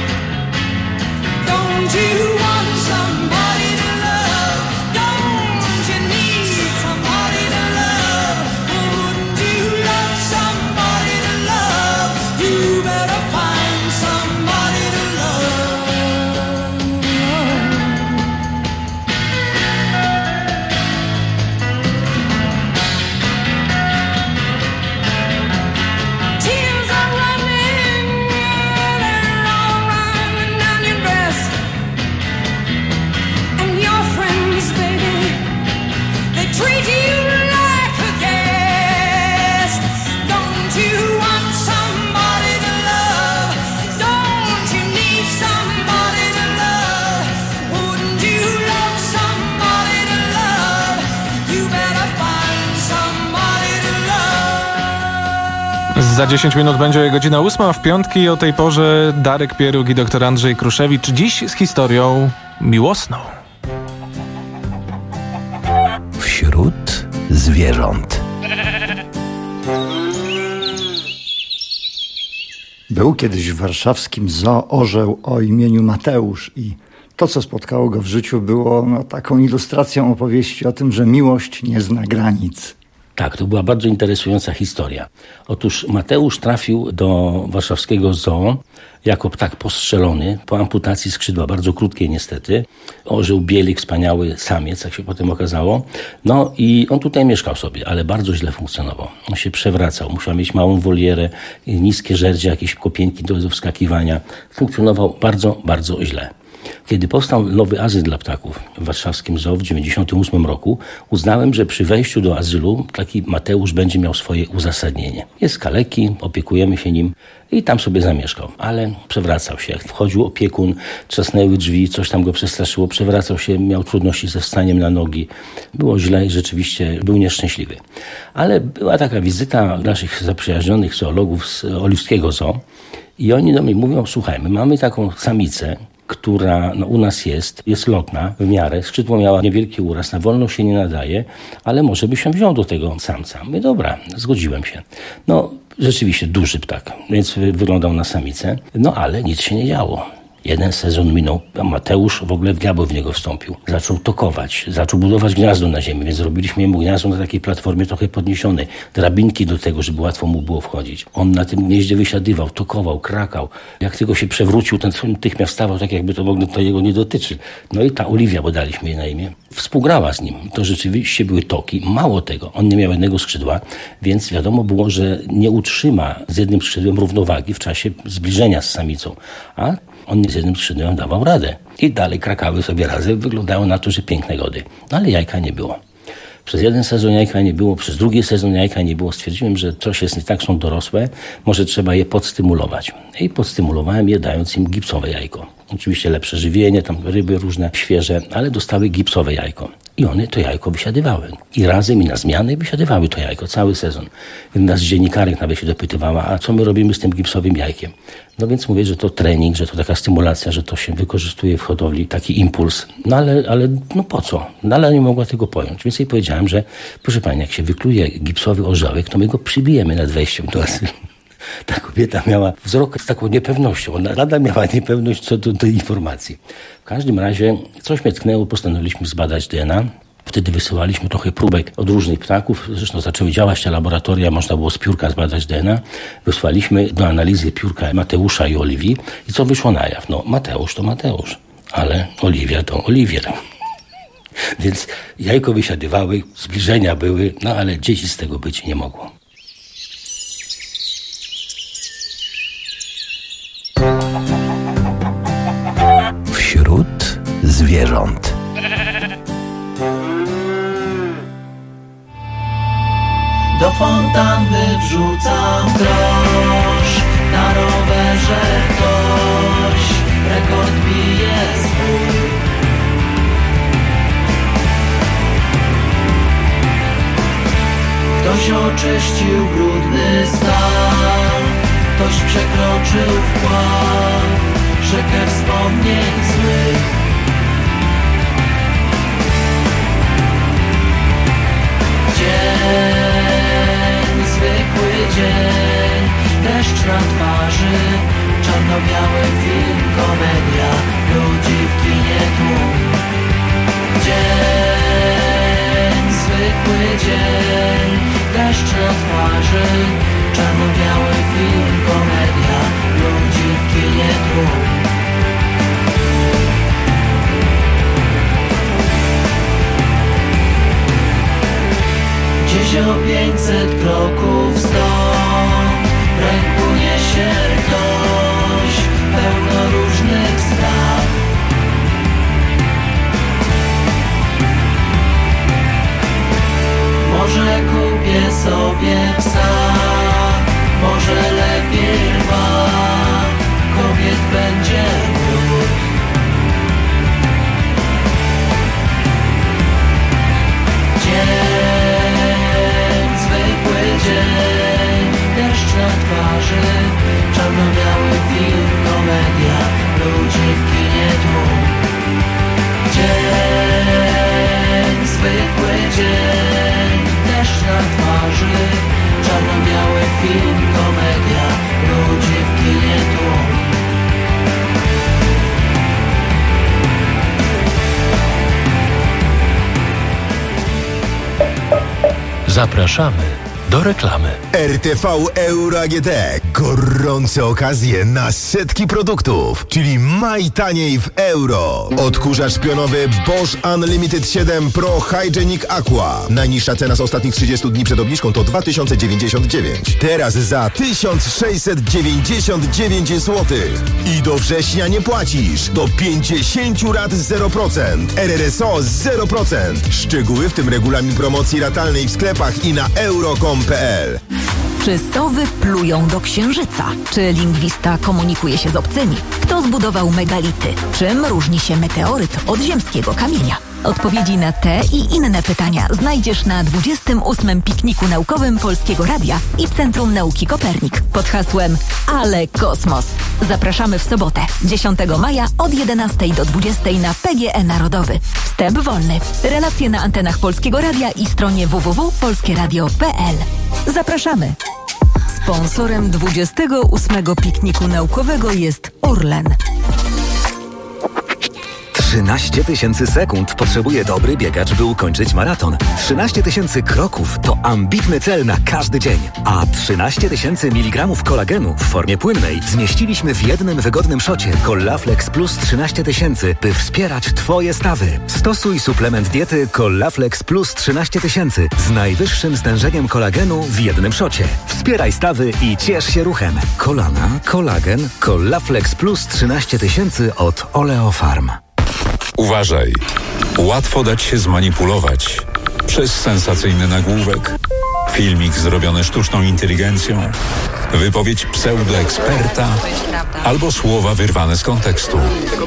Don't you want somebody to love? Don't you need somebody to love? Wouldn't you love somebody to love? You better find somebody to love. Tears are running, they're all running down your breast. And your friends, baby, they treat you like a guest. Don't you want somebody to love? Don't you need somebody to love? Wouldn't you love somebody to love? You better find somebody to love. Za dziesięć minut będzie godzina ósma, a w piątki o tej porze Darek Pieruk i dr Andrzej Kruszewicz. Dziś z historią miłosną. Wśród zwierząt. Był kiedyś w warszawskim zoo orzeł o imieniu Mateusz i to, co spotkało go w życiu, było no, taką ilustracją opowieści o tym, że miłość nie zna granic. Tak, to była bardzo interesująca historia. Otóż Mateusz trafił do warszawskiego zoo jako ptak postrzelony, po amputacji skrzydła, bardzo krótkiej niestety. Orzeł bielik, wspaniały samiec, jak się potem okazało. No i on tutaj mieszkał sobie, ale bardzo źle funkcjonował. On się przewracał, musiał mieć małą wolierę, niskie żerdzie, jakieś kopieńki do wskakiwania. Funkcjonował bardzo, bardzo źle. Kiedy powstał nowy azyl dla ptaków w warszawskim zoo w dziewięćdziesiątym ósmym roku, uznałem, że przy wejściu do azylu taki Mateusz będzie miał swoje uzasadnienie. Jest kaleki, opiekujemy się nim i tam sobie zamieszkał, ale przewracał się. Jak wchodził opiekun, trzasnęły drzwi, coś tam go przestraszyło, przewracał się, miał trudności ze wstaniem na nogi. Było źle i rzeczywiście był nieszczęśliwy. Ale była taka wizyta naszych zaprzyjaźnionych zoologów z Oliwskiego Zoo i oni do mnie mówią, słuchaj, my mamy taką samicę, która no, u nas jest, jest lotna w miarę, skrzydło miała niewielki uraz, na wolno się nie nadaje, ale może by się wziął do tego samca. My dobra, zgodziłem się. No, rzeczywiście duży ptak, więc wyglądał na samicę, no ale nic się nie działo. Jeden sezon minął, a Mateusz w ogóle w diabeł w niego wstąpił. Zaczął tokować, zaczął budować gniazdo na ziemi, więc zrobiliśmy mu gniazdo na takiej platformie trochę podniesionej. Drabinki do tego, żeby łatwo mu było wchodzić. On na tym gnieździe wysiadywał, tokował, krakał. Jak tylko się przewrócił, ten natychmiast wstawał tak, jakby to w ogóle to jego nie dotyczy. No i ta Oliwia, bo daliśmy jej na imię, współgrała z nim. To rzeczywiście były toki. Mało tego, on nie miał jednego skrzydła, więc wiadomo było, że nie utrzyma z jednym skrzydłem równowagi w czasie zbliżenia z samicą. A on z jednym skrzydłem dawał radę. I dalej krakały sobie razem. Wyglądało na to, że piękne gody. No ale jajka nie było. Przez jeden sezon jajka nie było, przez drugi sezon jajka nie było. Stwierdziłem, że coś jest nie tak, są dorosłe, może trzeba je podstymulować. I podstymulowałem je, dając im gipsowe jajko. Oczywiście lepsze żywienie, tam ryby różne, świeże, ale dostały gipsowe jajko. I one to jajko wysiadywały. I razem, i na zmiany wysiadywały to jajko, cały sezon. Jedna z dziennikarek nawet się dopytywała, a co my robimy z tym gipsowym jajkiem? No więc mówię, że to trening, że to taka stymulacja, że to się wykorzystuje w hodowli, taki impuls. No ale, ale no po co? No ale nie mogła tego pojąć. Więc jej powiedziałem, że proszę pani, jak się wykluje gipsowy orzełek, to my go przybijemy nad wejściem do asylu. Ta kobieta miała wzrok z taką niepewnością. Ona rada miała niepewność co do tej informacji. W każdym razie coś mnie tknęło, postanowiliśmy zbadać D N A. Wtedy wysyłaliśmy trochę próbek od różnych ptaków. Zresztą zaczęły działać te laboratoria, można było z piórka zbadać D N A. Wysłaliśmy do analizy piórka Mateusza i Oliwii. I co wyszło na jaw? No Mateusz to Mateusz, ale Oliwia to Oliwier. Więc jajko wysiadywały, zbliżenia były, no ale dzieci z tego być nie mogło. Wśród zwierząt. Do fontanny wrzucam grosz, na rowerze ktoś rekord bije swój. Ktoś oczyścił brudny stan, ktoś przekroczył wpław, rzekę wspomnień złych. Dzień, zwykły dzień, deszcz na twarzy, czarno-biały film, komedia, ludzi w kinie tłum. Dzień, zwykły dzień, deszcz na twarzy, czarno-biały film, komedia, ludzi w kinie tłum. Gdzieś o pięćset kroków stąd w ręku niesie ktoś pełno różnych spraw. Może kupię sobie psa, może lepiej lwa, kobiet będzie brud. Dzień, zwykły dzień, deszcz na twarzy, czarno-biały film, komedia, ludzi w kinie tłum. Dzień, zwykły dzień, deszcz na twarzy, czarno-biały film, komedia, ludzi w kinie tłum. Zapraszamy do reklamy. R T V Euro A G D. Gorące okazje na setki produktów, czyli maj taniej w euro. Odkurzacz pionowy Bosch Unlimited siedem Pro Hygienic Aqua. Najniższa cena z ostatnich trzydziestu dni przed obniżką to dwa tysiące dziewięćdziesiąt dziewięć. Teraz za tysiąc sześćset dziewięćdziesiąt dziewięć złotych. I do września nie płacisz. Do pięćdziesiąt rat zero procent. R R S O zero procent. Szczegóły, w tym regulamin promocji ratalnej w sklepach i na euro kropka com kropka p l. Czy sowy plują do księżyca? Czy lingwista komunikuje się z obcymi? Kto zbudował megality? Czym różni się meteoryt od ziemskiego kamienia? Odpowiedzi na te i inne pytania znajdziesz na dwudziestym ósmym pikniku naukowym Polskiego Radia i Centrum Nauki Kopernik pod hasłem Ale Kosmos. Zapraszamy w sobotę, dziesiątego maja od jedenastej do dwudziestej na P G E Narodowy. Wstęp wolny. Relacje na antenach Polskiego Radia i stronie w w w kropka polskie radio kropka p l. Zapraszamy. Sponsorem dwudziestego ósmego pikniku naukowego jest Orlen. trzynaście tysięcy sekund potrzebuje dobry biegacz, by ukończyć maraton. trzynaście tysięcy kroków to ambitny cel na każdy dzień. A trzynaście tysięcy miligramów kolagenu w formie płynnej zmieściliśmy w jednym wygodnym szocie Collaflex Plus trzynaście tysięcy, by wspierać Twoje stawy. Stosuj suplement diety Collaflex Plus trzynaście tysięcy z najwyższym stężeniem kolagenu w jednym szocie. Wspieraj stawy i ciesz się ruchem. Kolana, kolagen, Collaflex Plus trzynaście tysięcy od Oleofarm. Uważaj, łatwo dać się zmanipulować przez sensacyjny nagłówek, filmik zrobiony sztuczną inteligencją, wypowiedź pseudoeksperta albo słowa wyrwane z kontekstu.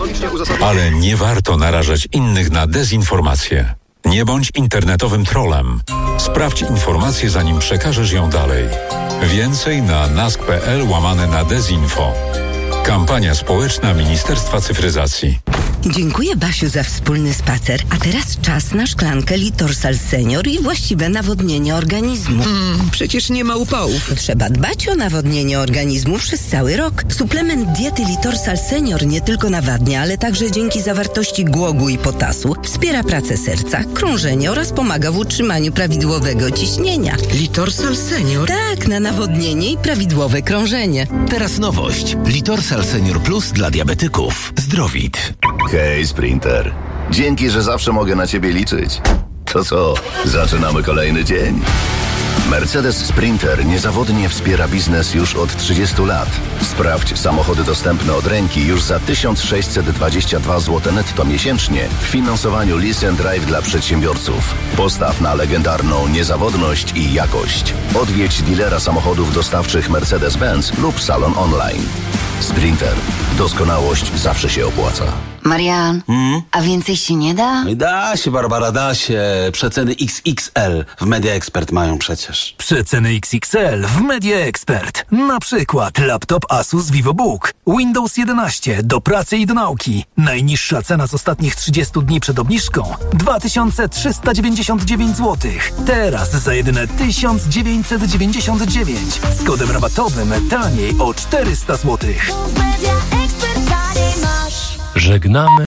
Ale nie warto narażać innych na dezinformację. Nie bądź internetowym trollem. Sprawdź informację, zanim przekażesz ją dalej. Więcej na nask kropka p l łamane na dezinfo. Kampania społeczna Ministerstwa Cyfryzacji. Dziękuję, Basiu, za wspólny spacer. A teraz czas na szklankę Litorsal Senior i właściwe nawodnienie organizmu. Hmm, przecież nie ma upałów. Trzeba dbać o nawodnienie organizmu przez cały rok. Suplement diety Litorsal Senior nie tylko nawadnia, ale także dzięki zawartości głogu i potasu wspiera pracę serca, krążenie oraz pomaga w utrzymaniu prawidłowego ciśnienia. Litorsal Senior? Tak, na nawodnienie i prawidłowe krążenie. Teraz nowość. Litorsal Senior Plus dla diabetyków. Zdrowit. Hej, Sprinter. Dzięki, że zawsze mogę na Ciebie liczyć. To co, zaczynamy kolejny dzień? Mercedes Sprinter niezawodnie wspiera biznes już od trzydziestu lat. Sprawdź samochody dostępne od ręki już za tysiąc sześćset dwadzieścia dwa złote netto miesięcznie w finansowaniu Lease and Drive dla przedsiębiorców. Postaw na legendarną niezawodność i jakość. Odwiedź dealera samochodów dostawczych Mercedes-Benz lub salon online. Sprinter. Doskonałość zawsze się opłaca. Marian, hmm? a więcej się nie da? Da się, Barbara, da się. Przeceny X X L w Media Expert mają przecież. Przeceny X X L w Media Expert. Na przykład laptop Asus VivoBook. Windows jedenaście do pracy i do nauki. Najniższa cena z ostatnich trzydziestu dni przed obniżką dwa tysiące trzysta dziewięćdziesiąt dziewięć złotych. Teraz za jedyne tysiąc dziewięćset dziewięćdziesiąt dziewięć. Z kodem rabatowym taniej o czterysta złotych. Żegnamy